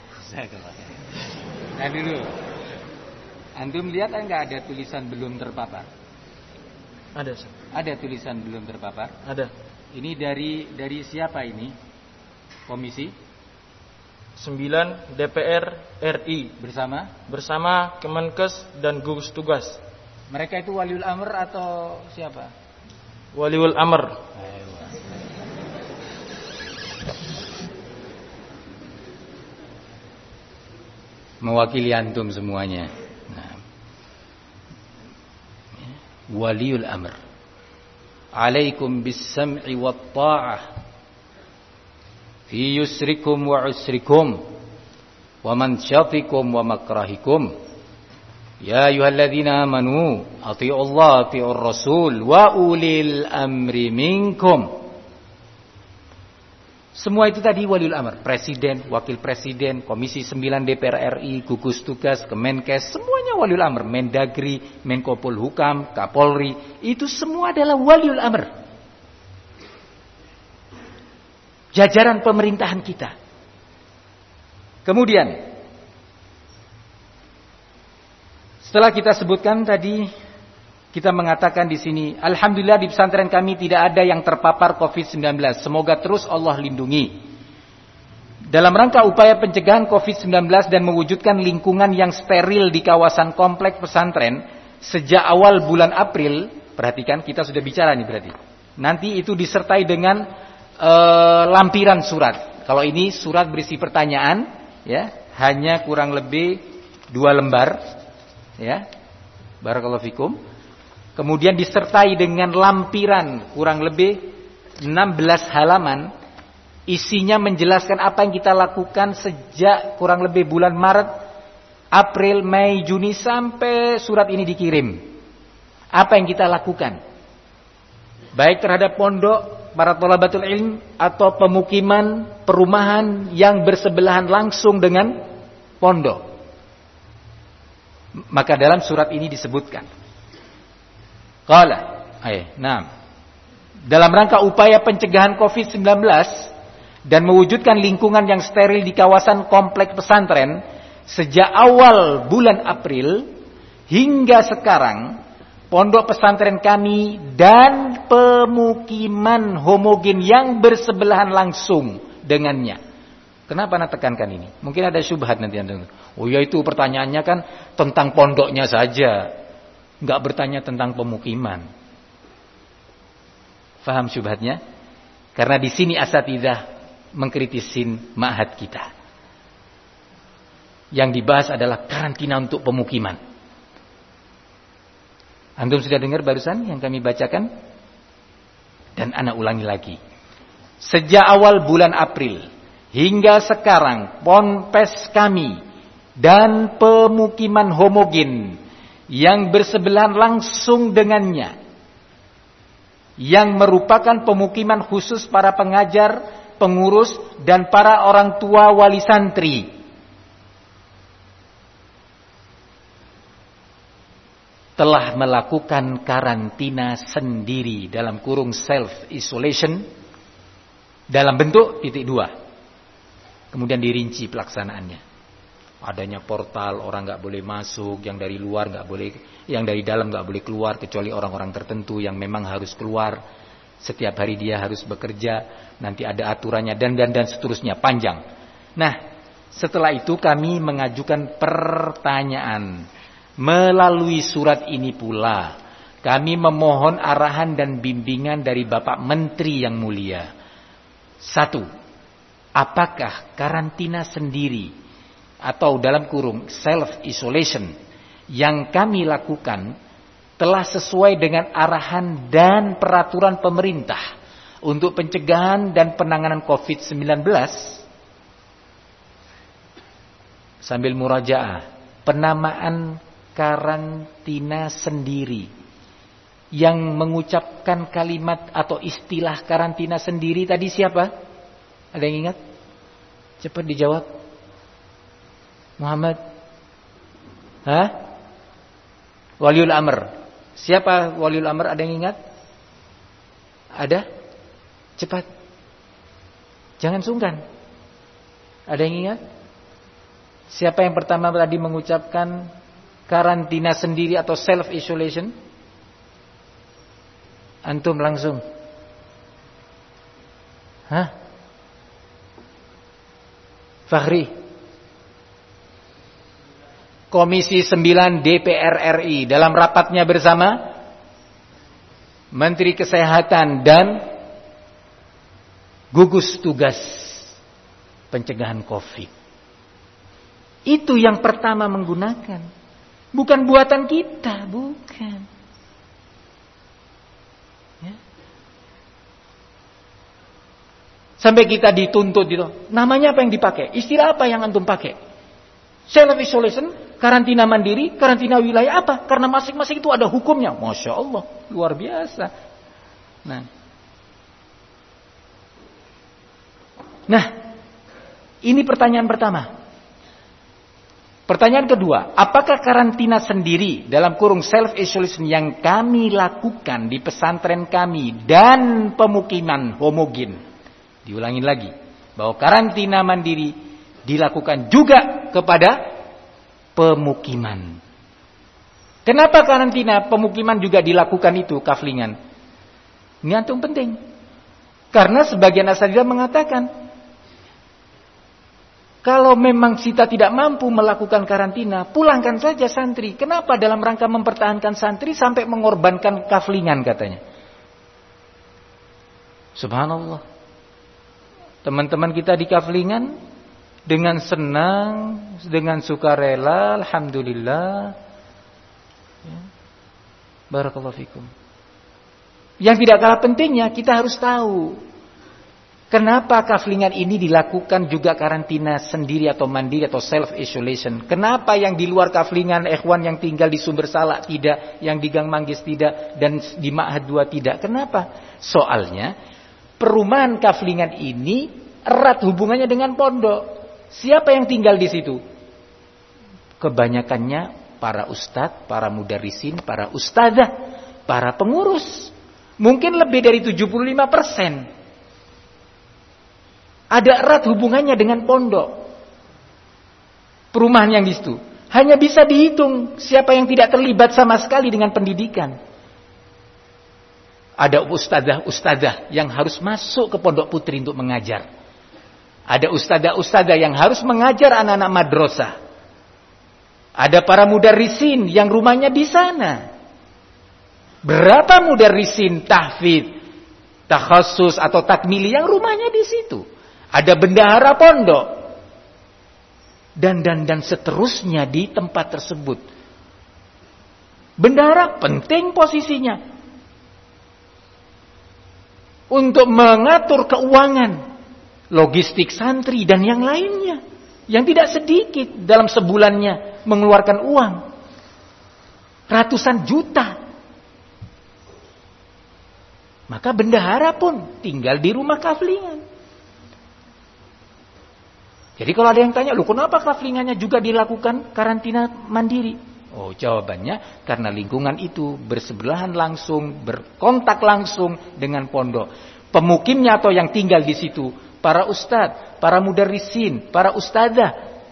Nah dulu, antum lihat enggak ada tulisan belum terpapar? Ada. Ada tulisan belum terpapar? Ada. Ini dari dari siapa ini? Komisi sembilan D P R R I bersama bersama Kemenkes dan gugus tugas. Mereka itu Waliul Amr atau siapa? Waliul Amr. mewakili antum semuanya. Nah. Waliul amr. Alaikum bis-sam'i wat-tha'ah fi yusrikum wa usrikum wa mansyatikum wa makrahikum. Ya ayyuhalladzina amanu athi'ullaha athi'ur rasul wa ulil amri minkum. Semua itu tadi waliul amr, presiden, wakil presiden, komisi sembilan D P R R I, gugus tugas, Kemenkes, semuanya waliul amr, Mendagri, Menko Polhukam, Kapolri, itu semua adalah waliul amr. Jajaran pemerintahan kita. Kemudian setelah kita sebutkan tadi, kita mengatakan di sini, alhamdulillah di pesantren kami tidak ada yang terpapar covid sembilan belas. Semoga terus Allah lindungi. Dalam rangka upaya pencegahan covid sembilan belas dan mewujudkan lingkungan yang steril di kawasan kompleks pesantren, sejak awal bulan April, perhatikan kita sudah bicara nih berarti. Nanti itu disertai dengan e, lampiran surat. Kalau ini surat berisi pertanyaan, ya, hanya kurang lebih dua lembar, ya. Barakallahu fikum. Kemudian disertai dengan lampiran kurang lebih enam belas halaman. Isinya menjelaskan apa yang kita lakukan sejak kurang lebih bulan Maret, April, Mei, Juni sampai surat ini dikirim. Apa yang kita lakukan? Baik terhadap pondok, para thalabatul ilm, atau pemukiman, perumahan yang bersebelahan langsung dengan pondok. Maka dalam surat ini disebutkan. Qala, ay, nah, dalam rangka upaya pencegahan covid sembilan belas dan mewujudkan lingkungan yang steril di kawasan kompleks pesantren sejak awal bulan April hingga sekarang, pondok pesantren kami dan pemukiman homogen yang bersebelahan langsung dengannya. Kenapa Anda tekankan ini? Mungkin ada syubhat nanti Anda. Oh ya, itu pertanyaannya kan tentang pondoknya saja, nggak bertanya tentang pemukiman. Faham syubhatnya? Karena di sini asatidzah mengkritisin ma'had kita. Yang dibahas adalah karantina untuk pemukiman. Antum sudah dengar barusan yang kami bacakan? Dan ana ulangi lagi. Sejak awal bulan April hingga sekarang, ponpes kami dan pemukiman homogen yang bersebelahan langsung dengannya, yang merupakan pemukiman khusus para pengajar, pengurus, dan para orang tua wali santri, telah melakukan karantina sendiri dalam kurung self isolation dalam bentuk titik dua. Kemudian dirinci pelaksanaannya. Adanya portal, orang nggak boleh masuk, yang dari luar nggak boleh, yang dari dalam nggak boleh keluar kecuali orang-orang tertentu yang memang harus keluar. Setiap hari dia harus bekerja, nanti ada aturannya dan dan dan seterusnya, panjang. Nah, setelah itu kami mengajukan pertanyaan melalui surat ini pula. Kami memohon arahan dan bimbingan dari Bapak Menteri yang mulia. Satu, apakah karantina sendiri atau dalam kurung self isolation yang kami lakukan telah sesuai dengan arahan dan peraturan pemerintah untuk pencegahan dan penanganan covid sembilan belas? Sambil murajaah, penamaan karantina sendiri, yang mengucapkan kalimat atau istilah karantina sendiri tadi siapa? Ada yang ingat? Cepat dijawab. Muhammad? Hah? Waliul amr. Siapa waliul amr? Ada yang ingat? Ada? Cepat. Jangan sungkan. Ada yang ingat? Siapa yang pertama tadi mengucapkan karantina sendiri atau self isolation? Antum langsung. Hah? Fahri? Komisi sembilan D P R R I dalam rapatnya bersama Menteri Kesehatan dan gugus tugas pencegahan Covid. Itu yang pertama menggunakan. Bukan buatan kita, bukan. Ya. Sampai kita dituntut gitu. Namanya apa yang dipakai? Istilah apa yang antum pakai? Self isolation, karantina mandiri, karantina wilayah apa? Karena masing-masing itu ada hukumnya. Masya Allah, luar biasa. Nah, nah ini pertanyaan pertama. Pertanyaan kedua, apakah karantina sendiri dalam kurung self isolation yang kami lakukan di pesantren kami dan pemukiman homogen? Diulangi lagi, bahwa karantina mandiri dilakukan juga kepada pemukiman. Kenapa karantina pemukiman juga dilakukan itu, kaflingan? Ini antum penting. Karena sebagian asatidzah mengatakan, kalau memang kita tidak mampu melakukan karantina, pulangkan saja santri. Kenapa dalam rangka mempertahankan santri sampai mengorbankan kaflingan katanya? Subhanallah. Teman-teman kita di kaflingan dengan senang, dengan sukarela, alhamdulillah. Ya. Barakallahu fikum. Yang tidak kalah pentingnya kita harus tahu kenapa kaflingan ini dilakukan juga karantina sendiri atau mandiri atau self isolation. Kenapa yang di luar kaflingan ikhwan yang tinggal di Sumber Salak tidak, yang di Gang Manggis tidak, dan di Ma'had dua tidak? Kenapa? Soalnya perumahan kaflingan ini erat hubungannya dengan pondok. Siapa yang tinggal di situ? Kebanyakannya para ustadz, para mudarrisin, para ustadzah, para pengurus. Mungkin lebih dari tujuh puluh lima persen. Ada erat hubungannya dengan pondok. Perumahan yang di situ. Hanya bisa dihitung siapa yang tidak terlibat sama sekali dengan pendidikan. Ada ustadzah-ustadzah yang harus masuk ke pondok putri untuk mengajar. Ada ustadzah-ustadzah yang harus mengajar anak-anak madrasah. Ada para mudarrisin yang rumahnya di sana. Berapa mudarrisin tahfidz, takhassus atau takmili yang rumahnya di situ? Ada bendahara pondok. Dan dan dan seterusnya di tempat tersebut. Bendahara penting posisinya untuk mengatur keuangan, logistik santri dan yang lainnya. Yang tidak sedikit dalam sebulannya mengeluarkan uang. Ratusan juta. Maka bendahara pun tinggal di rumah kaflingan. Jadi kalau ada yang tanya, loh kenapa kaflingannya juga dilakukan karantina mandiri? Oh, jawabannya karena lingkungan itu bersebelahan langsung, berkontak langsung dengan pondok. Pemukimnya atau yang tinggal di situ, para ustadz, para mudarrisin, para ustadzah,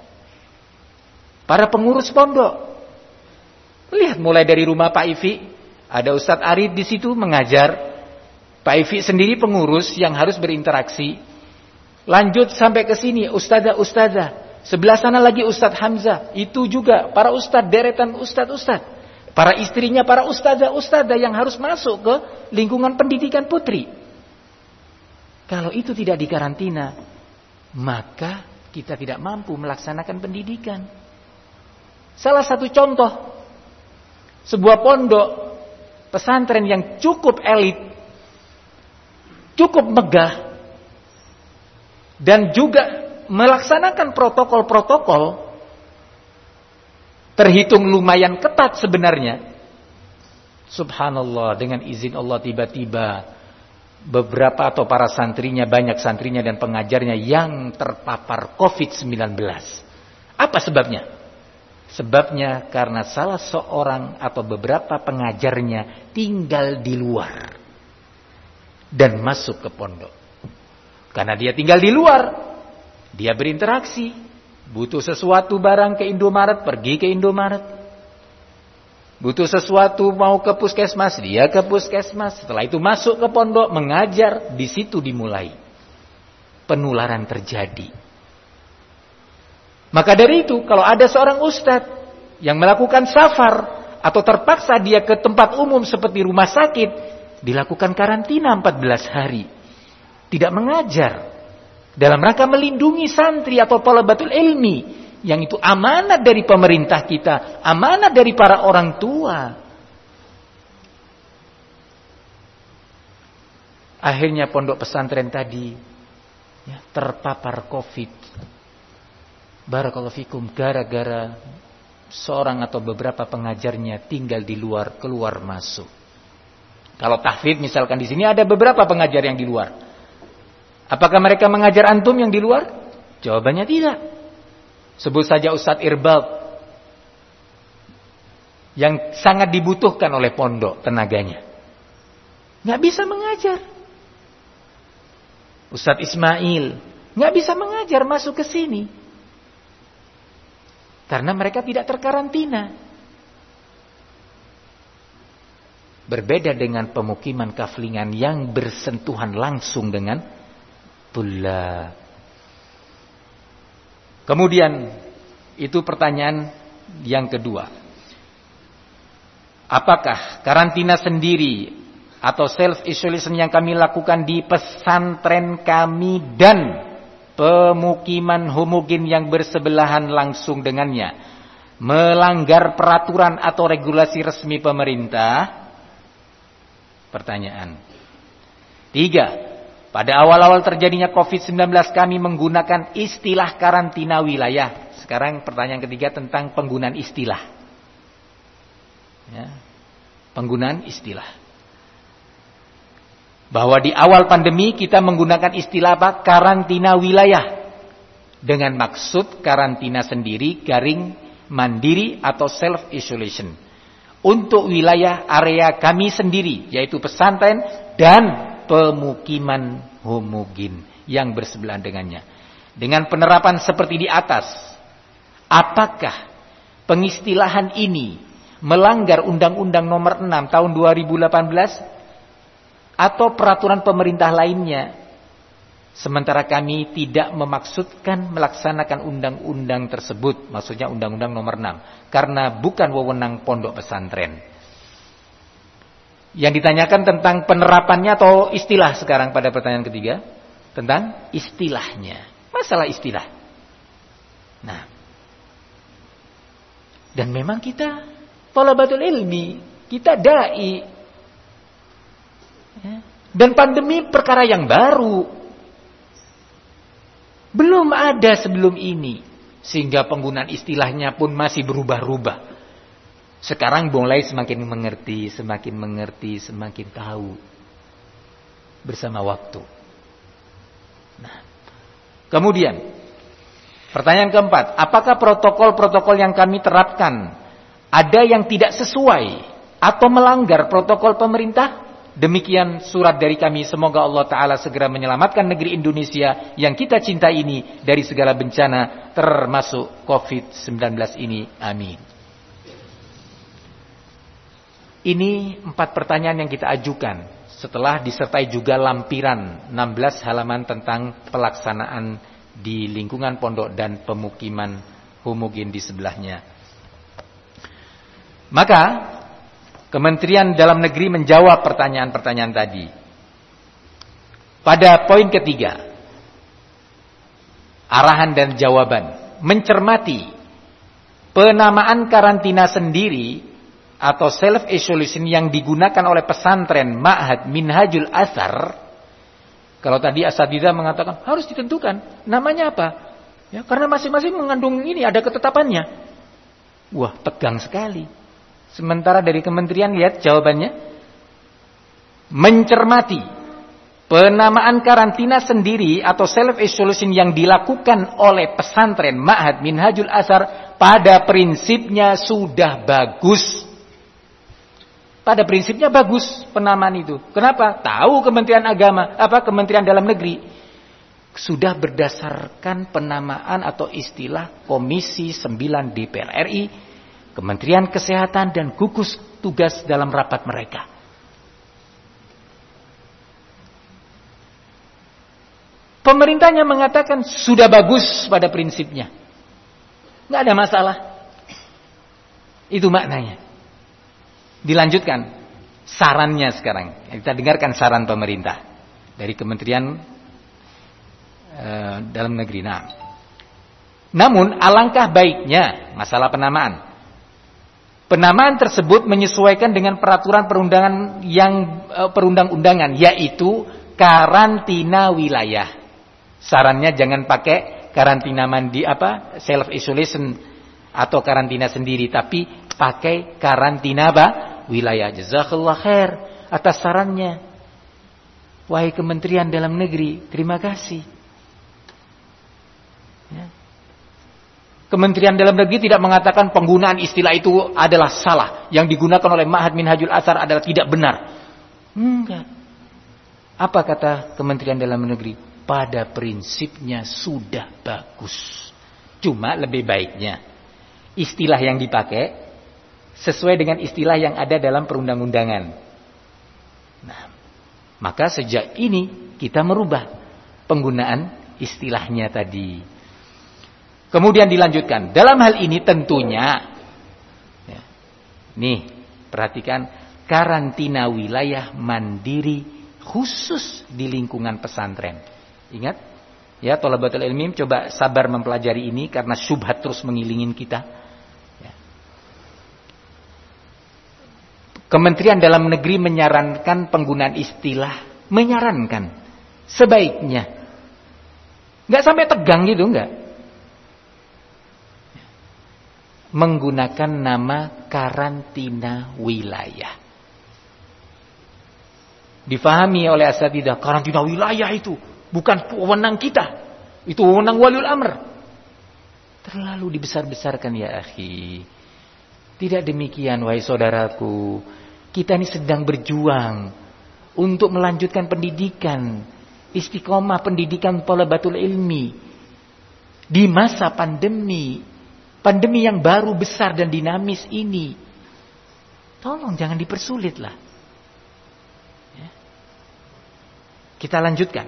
para pengurus pondok. Lihat mulai dari rumah Pak Ifi, ada Ustadz Arid di situ mengajar. Pak Ifi sendiri pengurus yang harus berinteraksi. Lanjut sampai ke sini ustadzah-ustadzah. Sebelah sana lagi Ustadz Hamzah. Itu juga para ustadz, deretan ustadz-ustadz. Para istrinya para ustadzah-ustadzah yang harus masuk ke lingkungan pendidikan putri. Kalau itu tidak dikarantina, maka kita tidak mampu melaksanakan pendidikan. Salah satu contoh, sebuah pondok pesantren yang cukup elit, cukup megah, dan juga melaksanakan protokol-protokol, terhitung lumayan ketat sebenarnya. Subhanallah, dengan izin Allah tiba-tiba beberapa atau para santrinya, banyak santrinya dan pengajarnya yang terpapar covid sembilan belas. Apa sebabnya? Sebabnya karena salah seorang atau beberapa pengajarnya tinggal di luar dan masuk ke pondok. Karena dia tinggal di luar, dia berinteraksi, butuh sesuatu barang ke Indomaret, pergi ke Indomaret. Butuh sesuatu mau ke puskesmas, dia ke puskesmas. Setelah itu masuk ke pondok, mengajar, di situ dimulai penularan terjadi. Maka dari itu, kalau ada seorang ustadz yang melakukan safar atau terpaksa dia ke tempat umum seperti rumah sakit, dilakukan karantina empat belas hari. Tidak mengajar dalam rangka melindungi santri atau talabatul ilmi yang itu amanat dari pemerintah kita, amanat dari para orang tua. Akhirnya pondok pesantren tadi ya, terpapar COVID. Barakallahu fikum, gara-gara seorang atau beberapa pengajarnya tinggal di luar, keluar masuk. Kalau tahfidz misalkan di sini ada beberapa pengajar yang di luar. Apakah mereka mengajar antum yang di luar? Jawabannya tidak. Sebut saja Ustadz Irbad yang sangat dibutuhkan oleh pondok tenaganya, nggak bisa mengajar. Ustadz Ismail nggak bisa mengajar masuk ke sini karena mereka tidak terkarantina. Berbeda dengan pemukiman kaflingan yang bersentuhan langsung dengan tullab. Kemudian itu pertanyaan yang kedua. Apakah karantina sendiri atau self isolation yang kami lakukan di pesantren kami dan pemukiman homogen yang bersebelahan langsung dengannya melanggar peraturan atau regulasi resmi pemerintah? Pertanyaan. Tiga. Pada awal-awal terjadinya covid sembilan belas kami menggunakan istilah karantina wilayah. Sekarang pertanyaan ketiga tentang penggunaan istilah. Ya, penggunaan istilah. Bahwa di awal pandemi kita menggunakan istilah apa? Karantina wilayah. Dengan maksud karantina sendiri, garing, mandiri atau self-isolation. Untuk wilayah area kami sendiri, yaitu pesantren dan pemukiman homogen yang bersebelahan dengannya. Dengan penerapan seperti di atas, apakah pengistilahan ini melanggar Undang-Undang Nomor enam Tahun dua ribu delapan belas atau peraturan pemerintah lainnya? Sementara kami tidak memaksudkan melaksanakan undang-undang tersebut, maksudnya Undang-Undang Nomor enam, karena bukan wewenang pondok pesantren. Yang ditanyakan tentang penerapannya atau istilah sekarang pada pertanyaan ketiga, tentang istilahnya, masalah istilah. Nah, dan memang kita thalabatul ilmi, kita dai, ya. Dan pandemi perkara yang baru, belum ada sebelum ini, sehingga penggunaan istilahnya pun masih berubah-ubah. Sekarang mulai semakin mengerti, semakin mengerti, semakin tahu bersama waktu. Nah, kemudian pertanyaan keempat, apakah protokol-protokol yang kami terapkan ada yang tidak sesuai atau melanggar protokol pemerintah? Demikian surat dari kami. Semoga Allah Ta'ala segera menyelamatkan negeri Indonesia yang kita cintai ini dari segala bencana termasuk covid sembilan belas ini. Amin. Ini empat pertanyaan yang kita ajukan setelah disertai juga lampiran enam belas halaman tentang pelaksanaan di lingkungan pondok dan pemukiman homogen di sebelahnya. Maka Kementerian Dalam Negeri menjawab pertanyaan-pertanyaan tadi. Pada poin ketiga, arahan dan jawaban, mencermati penamaan karantina sendiri atau self-isolation yang digunakan oleh pesantren Ma'had Minhajul Athar. Kalau tadi asatidzah mengatakan harus ditentukan namanya apa, ya, karena masing-masing mengandung ini ada ketetapannya. Wah, tegang sekali. Sementara dari kementerian, lihat jawabannya, mencermati penamaan karantina sendiri atau self-isolation yang dilakukan oleh pesantren Ma'had Minhajul Athar pada prinsipnya sudah bagus. Pada prinsipnya bagus penamaan itu. Kenapa? Tahu Kementerian Agama, apa Kementerian Dalam Negeri sudah berdasarkan penamaan atau istilah Komisi sembilan D P R R I, Kementerian Kesehatan dan gugus tugas dalam rapat mereka. Pemerintahnya mengatakan sudah bagus pada prinsipnya, nggak ada masalah. Itu maknanya. Dilanjutkan sarannya sekarang. Kita dengarkan saran pemerintah dari Kementerian e, Dalam Negeri. Nah, Namun alangkah baiknya masalah penamaan. Penamaan tersebut menyesuaikan dengan peraturan perundangan yang e, perundang-undangan, yaitu karantina wilayah. Sarannya jangan pakai karantina mandi apa self isolation atau karantina sendiri, tapi pakai karantina apa? Wilayah. Jazakallah khair atas sarannya. Wahai Kementerian Dalam Negeri, terima kasih. Ya. Kementerian Dalam Negeri tidak mengatakan penggunaan istilah itu adalah salah. Yang digunakan oleh Ma'had Minhajul Athar adalah tidak benar. Enggak. Apa kata Kementerian Dalam Negeri? Pada prinsipnya sudah bagus. Cuma lebih baiknya istilah yang dipakai sesuai dengan istilah yang ada dalam perundang-undangan. Nah, maka sejak ini kita merubah penggunaan istilahnya tadi. Kemudian dilanjutkan. Dalam hal ini tentunya, ya, nih perhatikan, karantina wilayah mandiri khusus di lingkungan pesantren. Ingat, ya thalabatul ilmi, coba sabar mempelajari ini karena syubhat terus mengilingin kita. Ya. Kementerian Dalam Negeri menyarankan penggunaan istilah, menyarankan sebaiknya, nggak sampai tegang gitu, nggak. Menggunakan nama karantina wilayah. Difahami oleh asatidzah, karantina wilayah itu bukan wewenang kita, itu wewenang waliul amr. Terlalu dibesar-besarkan ya akhi. Tidak demikian wahai saudaraku. Kita ini sedang berjuang untuk melanjutkan pendidikan, istiqomah pendidikan thalabatul ilmi di masa pandemi. Pandemi yang baru, besar dan dinamis ini. Tolong jangan dipersulit lah. Ya. Kita lanjutkan.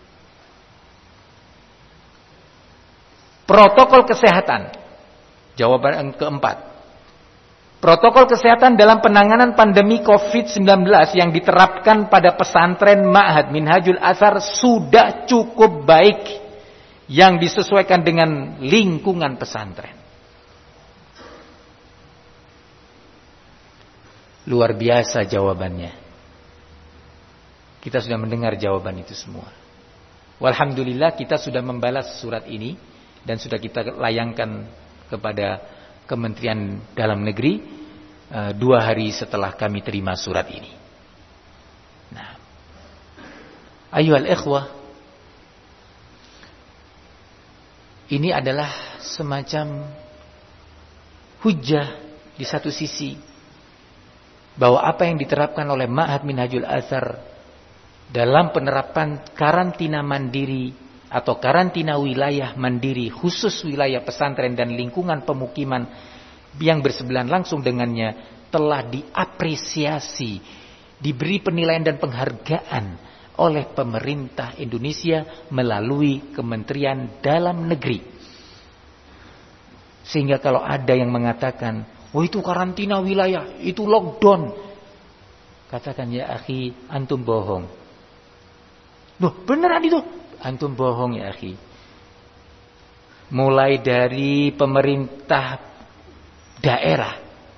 Protokol kesehatan. Jawaban yang keempat. Protokol kesehatan dalam penanganan pandemi covid sembilan belas yang diterapkan pada pesantren Ma'had Minhajul Athar sudah cukup baik. Yang disesuaikan dengan lingkungan pesantren. Luar biasa jawabannya. Kita sudah mendengar jawaban itu semua. Walhamdulillah kita sudah membalas surat ini dan sudah kita layangkan kepada Kementerian Dalam Negeri uh, dua hari setelah kami terima surat ini. Nah, ayyuhal ikhwah, ini adalah semacam hujjah di satu sisi bahwa apa yang diterapkan oleh Ma'had Minhajul Athar dalam penerapan karantina mandiri atau karantina wilayah mandiri khusus wilayah pesantren dan lingkungan pemukiman yang bersebelahan langsung dengannya telah diapresiasi, diberi penilaian dan penghargaan oleh pemerintah Indonesia melalui Kementerian Dalam Negeri. Sehingga kalau ada yang mengatakan, oh itu karantina wilayah, itu lockdown. Katakan ya akhi, antum bohong. Loh beneran itu? Antum bohong ya akhi. Mulai dari pemerintah daerah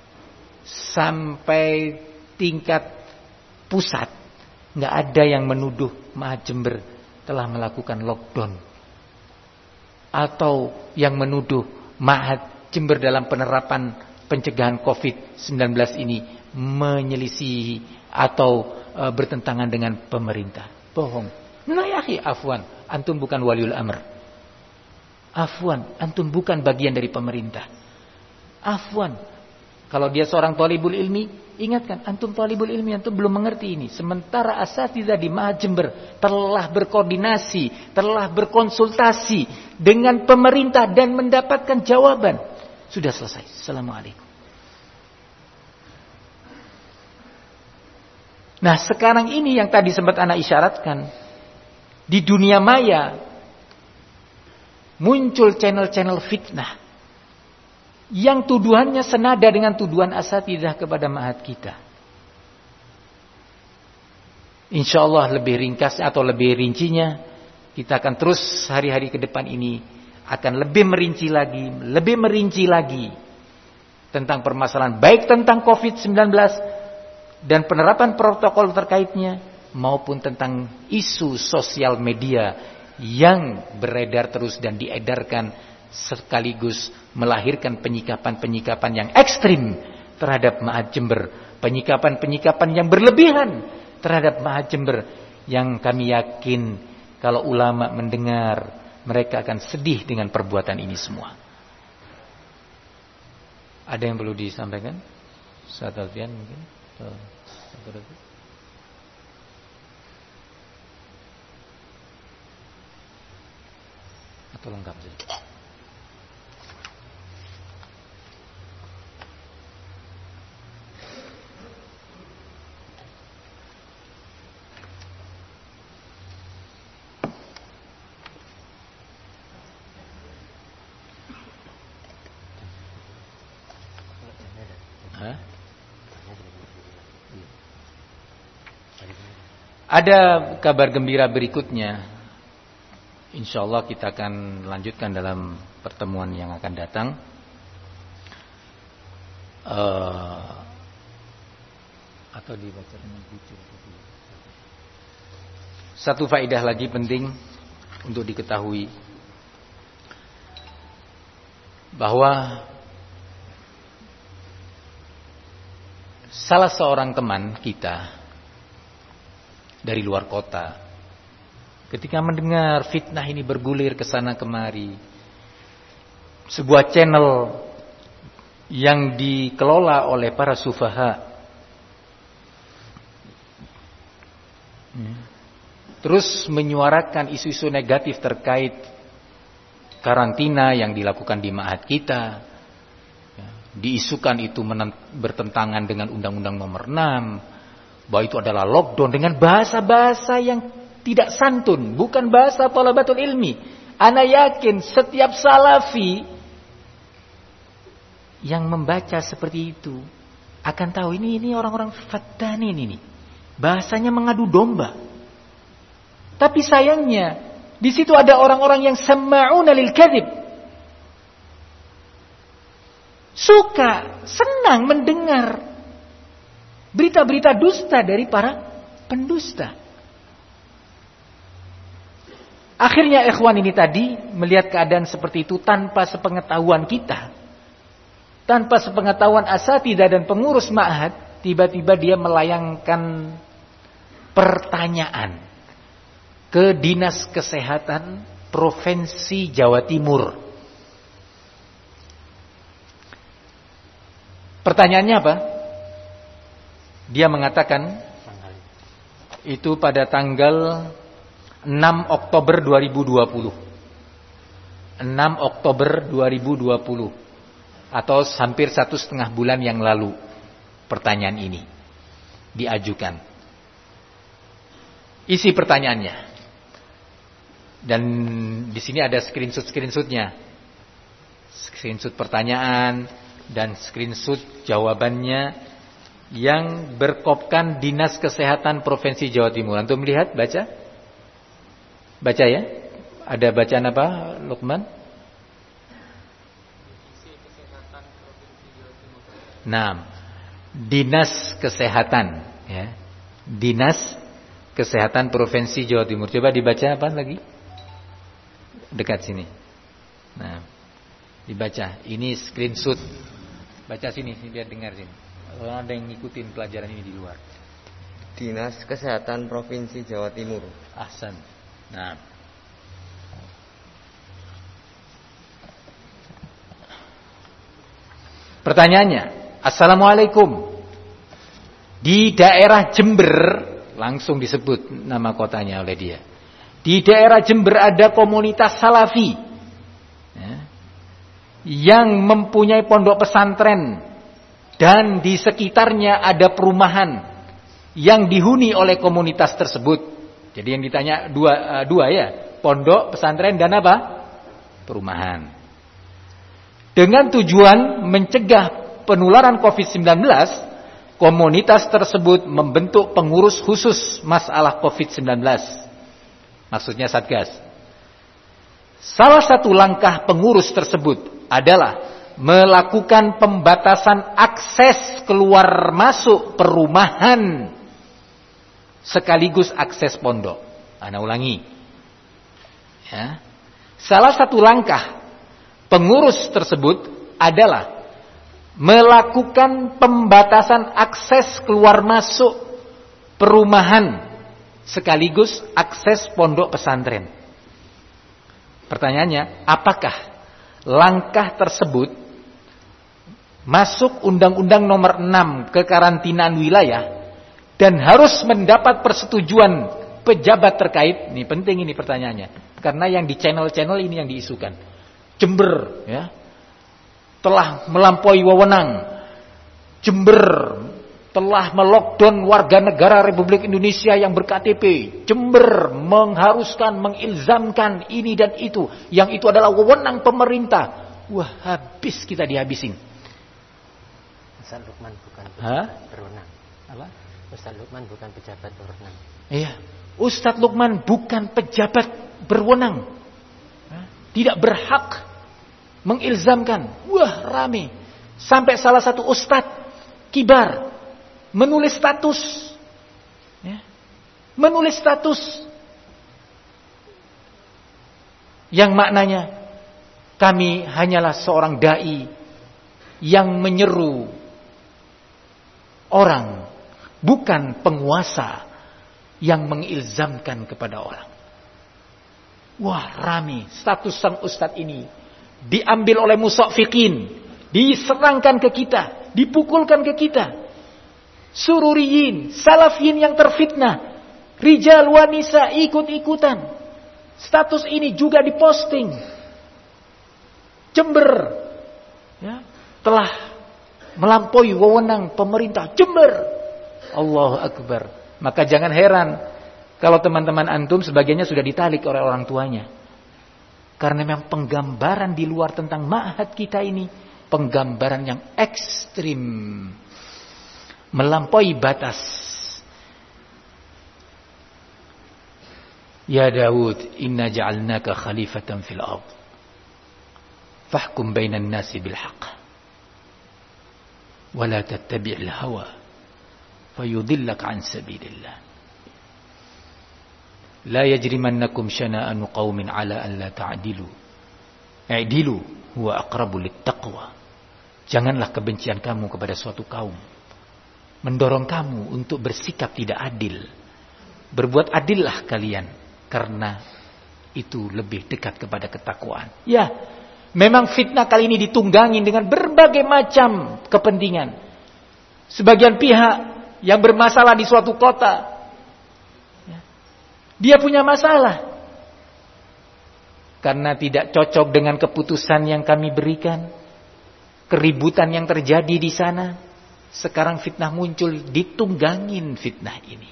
sampai tingkat pusat, nggak ada yang menuduh Ma'had Jember telah melakukan lockdown. Atau yang menuduh Ma'had Jember dalam penerapan pencegahan covid sembilan belas ini menyelisihi atau e, bertentangan dengan pemerintah. Bohong. Nah ya akhi, afwan, antum bukan waliul amr. Afwan, antum bukan bagian dari pemerintah. Afwan, kalau dia seorang thalibul ilmi, ingatkan, antum thalibul ilmi, antum belum mengerti ini. Sementara asatidzah di Ma'had Jember telah berkoordinasi, telah berkonsultasi dengan pemerintah dan mendapatkan jawaban. Sudah selesai. Assalamualaikum. Nah sekarang ini yang tadi sempat anak isyaratkan, di dunia maya muncul channel-channel fitnah yang tuduhannya senada dengan tuduhan asatidzah kepada ma'had kita. Insyaallah lebih ringkas atau lebih rincinya kita akan terus hari-hari ke depan ini akan lebih merinci lagi, lebih merinci lagi tentang permasalahan baik tentang covid sembilan belas dan penerapan protokol terkaitnya maupun tentang isu sosial media yang beredar terus dan diedarkan sekaligus melahirkan penyikapan-penyikapan yang ekstrim terhadap Ma'had Jember, penyikapan-penyikapan yang berlebihan terhadap Ma'had Jember yang kami yakin kalau ulama mendengar mereka akan sedih dengan perbuatan ini semua. Ada yang perlu disampaikan? Ustaz Alfian mungkin? Atau lengkap saja? Ada kabar gembira berikutnya. Insya Allah kita akan lanjutkan dalam pertemuan yang akan datang. Uh, atau dibaca dengan jujur. Satu faedah lagi penting untuk diketahui, bahwa salah seorang teman kita dari luar kota, ketika mendengar fitnah ini bergulir ke sana kemari, sebuah channel yang dikelola oleh para sufaha terus menyuarakan isu-isu negatif terkait karantina yang dilakukan di ma'had kita, diisukan itu bertentangan dengan Undang-Undang Nomor enam, bahwa itu adalah lockdown dengan bahasa-bahasa yang tidak santun, bukan bahasa thalabatul ilmi. Ana yakin setiap salafi yang membaca seperti itu akan tahu ini ini orang-orang fattanin ini. Bahasanya mengadu domba. Tapi sayangnya di situ ada orang-orang yang sama'una lil kadzib. Suka, senang mendengar berita-berita dusta dari para pendusta. Akhirnya ikhwan ini tadi melihat keadaan seperti itu tanpa sepengetahuan kita, tanpa sepengetahuan asatidzah dan pengurus ma'had, tiba-tiba dia melayangkan pertanyaan ke Dinas Kesehatan Provinsi Jawa Timur. Pertanyaannya apa? Dia mengatakan itu pada tanggal enam Oktober dua ribu dua puluh. enam Oktober dua ribu dua puluh atau hampir satu setengah bulan yang lalu pertanyaan ini diajukan. Isi pertanyaannya, dan di sini ada screenshot-screenshotnya, screenshot pertanyaan dan screenshot jawabannya yang berkopkan Dinas Kesehatan Provinsi Jawa Timur. Antum melihat, baca? Baca ya? Ada bacaan apa, Lukman? Nah, Dinas Kesehatan, ya. Dinas Kesehatan Provinsi Jawa Timur. Coba dibaca apa lagi? Dekat sini. Nah, dibaca. Ini screenshot. Baca sini, biar dengar sini. Orang ada yang ngikutin pelajaran ini di luar. Dinas Kesehatan Provinsi Jawa Timur. Ahsan. Nah, pertanyaannya, Assalamualaikum. Di daerah Jember, langsung disebut nama kotanya oleh dia. Di daerah Jember ada komunitas salafi, ya, yang mempunyai pondok pesantren, dan di sekitarnya ada perumahan yang dihuni oleh komunitas tersebut. Jadi yang ditanya dua, dua ya, pondok, pesantren, dan apa? Perumahan. Dengan tujuan mencegah penularan covid sembilan belas, komunitas tersebut membentuk pengurus khusus masalah covid sembilan belas. Maksudnya Satgas. Salah satu langkah pengurus tersebut adalah melakukan pembatasan akses keluar masuk perumahan sekaligus akses pondok. Ana ulangi. Ya. Salah satu langkah pengurus tersebut adalah melakukan pembatasan akses keluar masuk perumahan sekaligus akses pondok pesantren. Pertanyaannya, apakah langkah tersebut masuk Undang-Undang Nomor enam kekarantinaan wilayah dan harus mendapat persetujuan pejabat terkait? Ini penting ini pertanyaannya, karena yang di channel-channel ini yang diisukan. Jember, ya, telah melampaui wewenang. Jember telah melockdown warga negara Republik Indonesia yang ber-K T P. Jember mengharuskan, mengilzamkan ini dan itu. Yang itu adalah wewenang pemerintah. Wah, habis kita dihabisin. Ustaz Lukman bukan Hah? berwenang. Apa? Ustaz Lukman bukan pejabat berwenang. Iya, Ustaz Lukman bukan pejabat berwenang. Tidak berhak mengilzamkan. Wah, rame. Sampai salah satu ustadz kibar menulis status. Ya. Menulis status. Yang maknanya, kami hanyalah seorang da'i yang menyeru orang, bukan penguasa yang mengilzamkan kepada orang. Wah, rame. Status sang ustadz ini diambil oleh musaffiqin, diserangkan ke kita, dipukulkan ke kita. Sururiyin, salafiyin yang terfitnah, rijal wanisa ikut-ikutan. Status ini juga diposting. Jember, ya, telah melampaui wewenang pemerintah. Jember, Allahu Akbar. Maka jangan heran kalau teman-teman antum sebagiannya sudah ditalik oleh orang tuanya. Karena memang penggambaran di luar tentang ma'had kita ini, penggambaran yang ekstrim, melampaui batas. Ya Daud, inna ja'alnaka khalifatan fil ard. Fahkum bainan nasi bil haqq. Wa la tattabi'il hawa fayudillaka an sabilillah. La yajrimannakum syana'anu qaumin ala an la ta'dilu. I'dilu huwa aqrabu littaqwa. Janganlah kebencian kamu kepada suatu kaum mendorong kamu untuk bersikap tidak adil. Berbuat adillah kalian, karena itu lebih dekat kepada ketakwaan. Ya, memang fitnah kali ini ditunggangi dengan berbagai macam kepentingan. Sebagian pihak yang bermasalah di suatu kota, dia punya masalah karena tidak cocok dengan keputusan yang kami berikan, keributan yang terjadi di sana. Sekarang fitnah muncul, ditunggangin fitnah ini.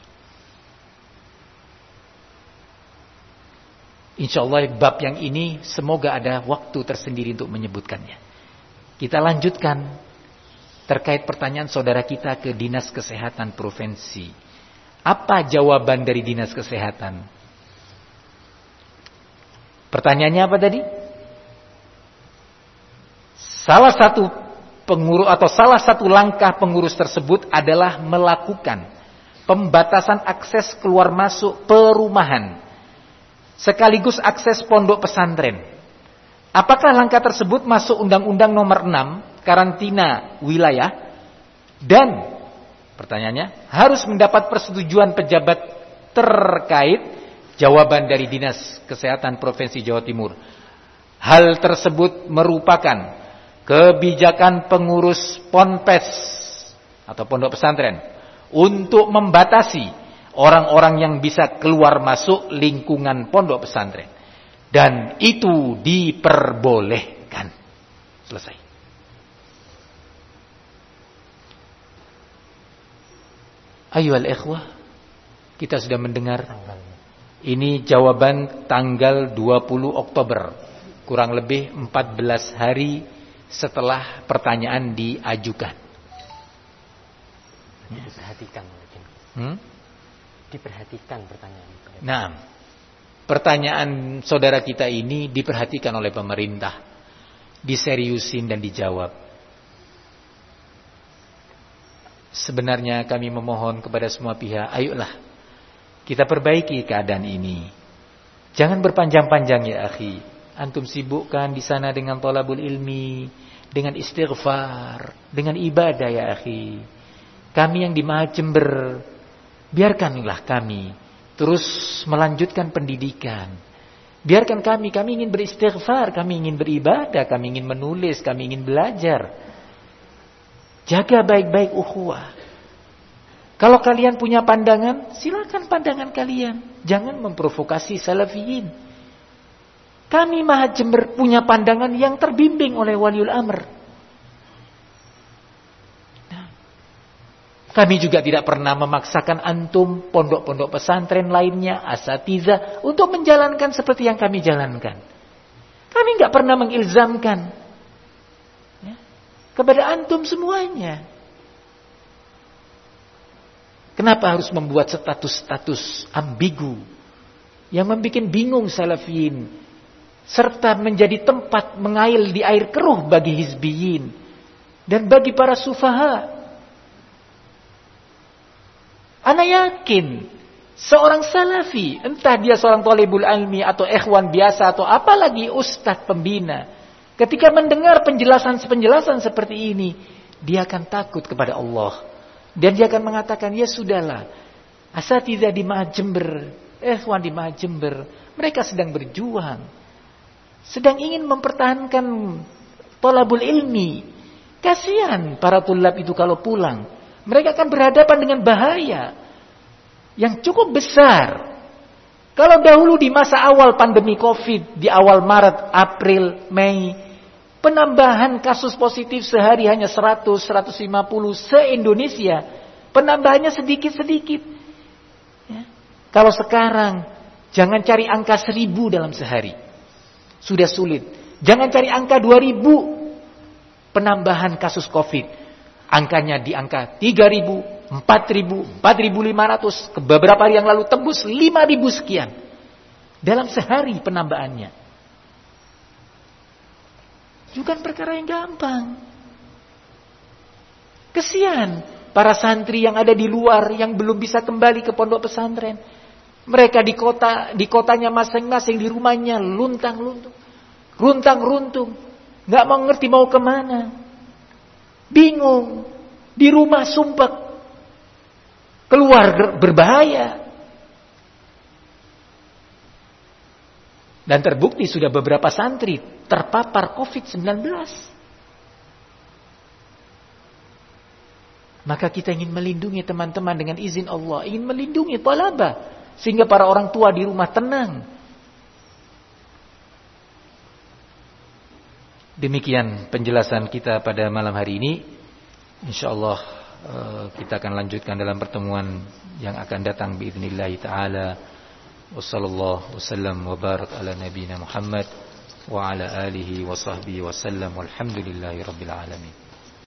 Insya Allah bab yang ini semoga ada waktu tersendiri untuk menyebutkannya. Kita lanjutkan terkait pertanyaan saudara kita ke Dinas Kesehatan Provinsi. Apa jawaban dari Dinas Kesehatan? Pertanyaannya apa tadi? Salah satu pengurus atau salah satu langkah pengurus tersebut adalah melakukan pembatasan akses keluar masuk perumahan sekaligus akses pondok pesantren. Apakah langkah tersebut masuk Undang-Undang Nomor enam karantina wilayah dan pertanyaannya, harus mendapat persetujuan pejabat terkait? Jawaban dari Dinas Kesehatan Provinsi Jawa Timur, hal tersebut merupakan kebijakan pengurus ponpes atau pondok pesantren untuk membatasi orang-orang yang bisa keluar masuk lingkungan pondok pesantren. Dan itu diperbolehkan. Selesai. Ayyuhal ikhwah, kita sudah mendengar ini jawaban tanggal dua puluh Oktober, kurang lebih empat belas hari setelah pertanyaan diajukan. Diperhatikan mungkin. Hmm? Diperhatikan pertanyaan itu. Nah, pertanyaan saudara kita ini diperhatikan oleh pemerintah, diseriusin dan dijawab. Sebenarnya kami memohon kepada semua pihak, ayolah kita perbaiki keadaan ini. Jangan berpanjang-panjang ya akhi. Antum sibukkan di sana dengan thalabul ilmi, dengan istighfar, dengan ibadah ya akhi. Kami yang di Maha Jember, biarkanlah kami terus melanjutkan pendidikan. Biarkan kami, kami ingin beristighfar, kami ingin beribadah, kami ingin menulis, kami ingin belajar. Jaga baik-baik ukhuwah. Kalau kalian punya pandangan, silakan pandangan kalian. Jangan memprovokasi salafiyin. Kami Maha Jember punya pandangan yang terbimbing oleh waliul amr. Nah, kami juga tidak pernah memaksakan antum, pondok-pondok pesantren lainnya, asatidzah, untuk menjalankan seperti yang kami jalankan. Kami nggak pernah mengilzamkan kepada antum semuanya. Kenapa harus membuat status-status ambigu yang membuat bingung salafiyin, serta menjadi tempat mengail di air keruh bagi hizbiyin dan bagi para sufaha? Ana yakin seorang salafi, entah dia seorang thalibul ilmi atau ikhwan biasa atau apalagi ustadz pembina, ketika mendengar penjelasan-penjelasan seperti ini, dia akan takut kepada Allah. Dan dia akan mengatakan, ya sudahlah, asatidzah di Maha Jember, ikhwan di Maha Jember, mereka sedang berjuang, sedang ingin mempertahankan thalabul ilmi. Kasihan para tulab itu kalau pulang, mereka akan berhadapan dengan bahaya yang cukup besar. Kalau dahulu di masa awal pandemi Covid, di awal Maret, April, Mei, penambahan kasus positif sehari hanya seratus, seratus lima puluh se-Indonesia. Penambahannya sedikit-sedikit. Ya. Kalau sekarang, jangan cari angka seribu dalam sehari. Sudah sulit. Jangan cari angka dua ribu penambahan kasus Covid. Angkanya di angka tiga ribu, empat ribu, empat ribu lima ratus. Beberapa hari yang lalu tembus lima ribu sekian. Dalam sehari penambahannya. Bukan perkara yang gampang. Kesian para santri yang ada di luar yang belum bisa kembali ke pondok pesantren. Mereka di kota, di kotanya masing-masing, di rumahnya luntang-luntung, runtang-runtung, nggak mau ngerti mau kemana, bingung, di rumah sumpek, keluar berbahaya. Dan terbukti sudah beberapa santri terpapar covid sembilan belas. Maka kita ingin melindungi teman-teman dengan izin Allah. Ingin melindungi talabah. Sehingga para orang tua di rumah tenang. Demikian penjelasan kita pada malam hari ini. InsyaAllah kita akan lanjutkan dalam pertemuan yang akan datang biidznillah ta'ala. Wassallallahu wasallam wa barak ala nabiyina Muhammad wa ala alihi wa sahbihi wasallam walhamdulillahi rabbil alamin.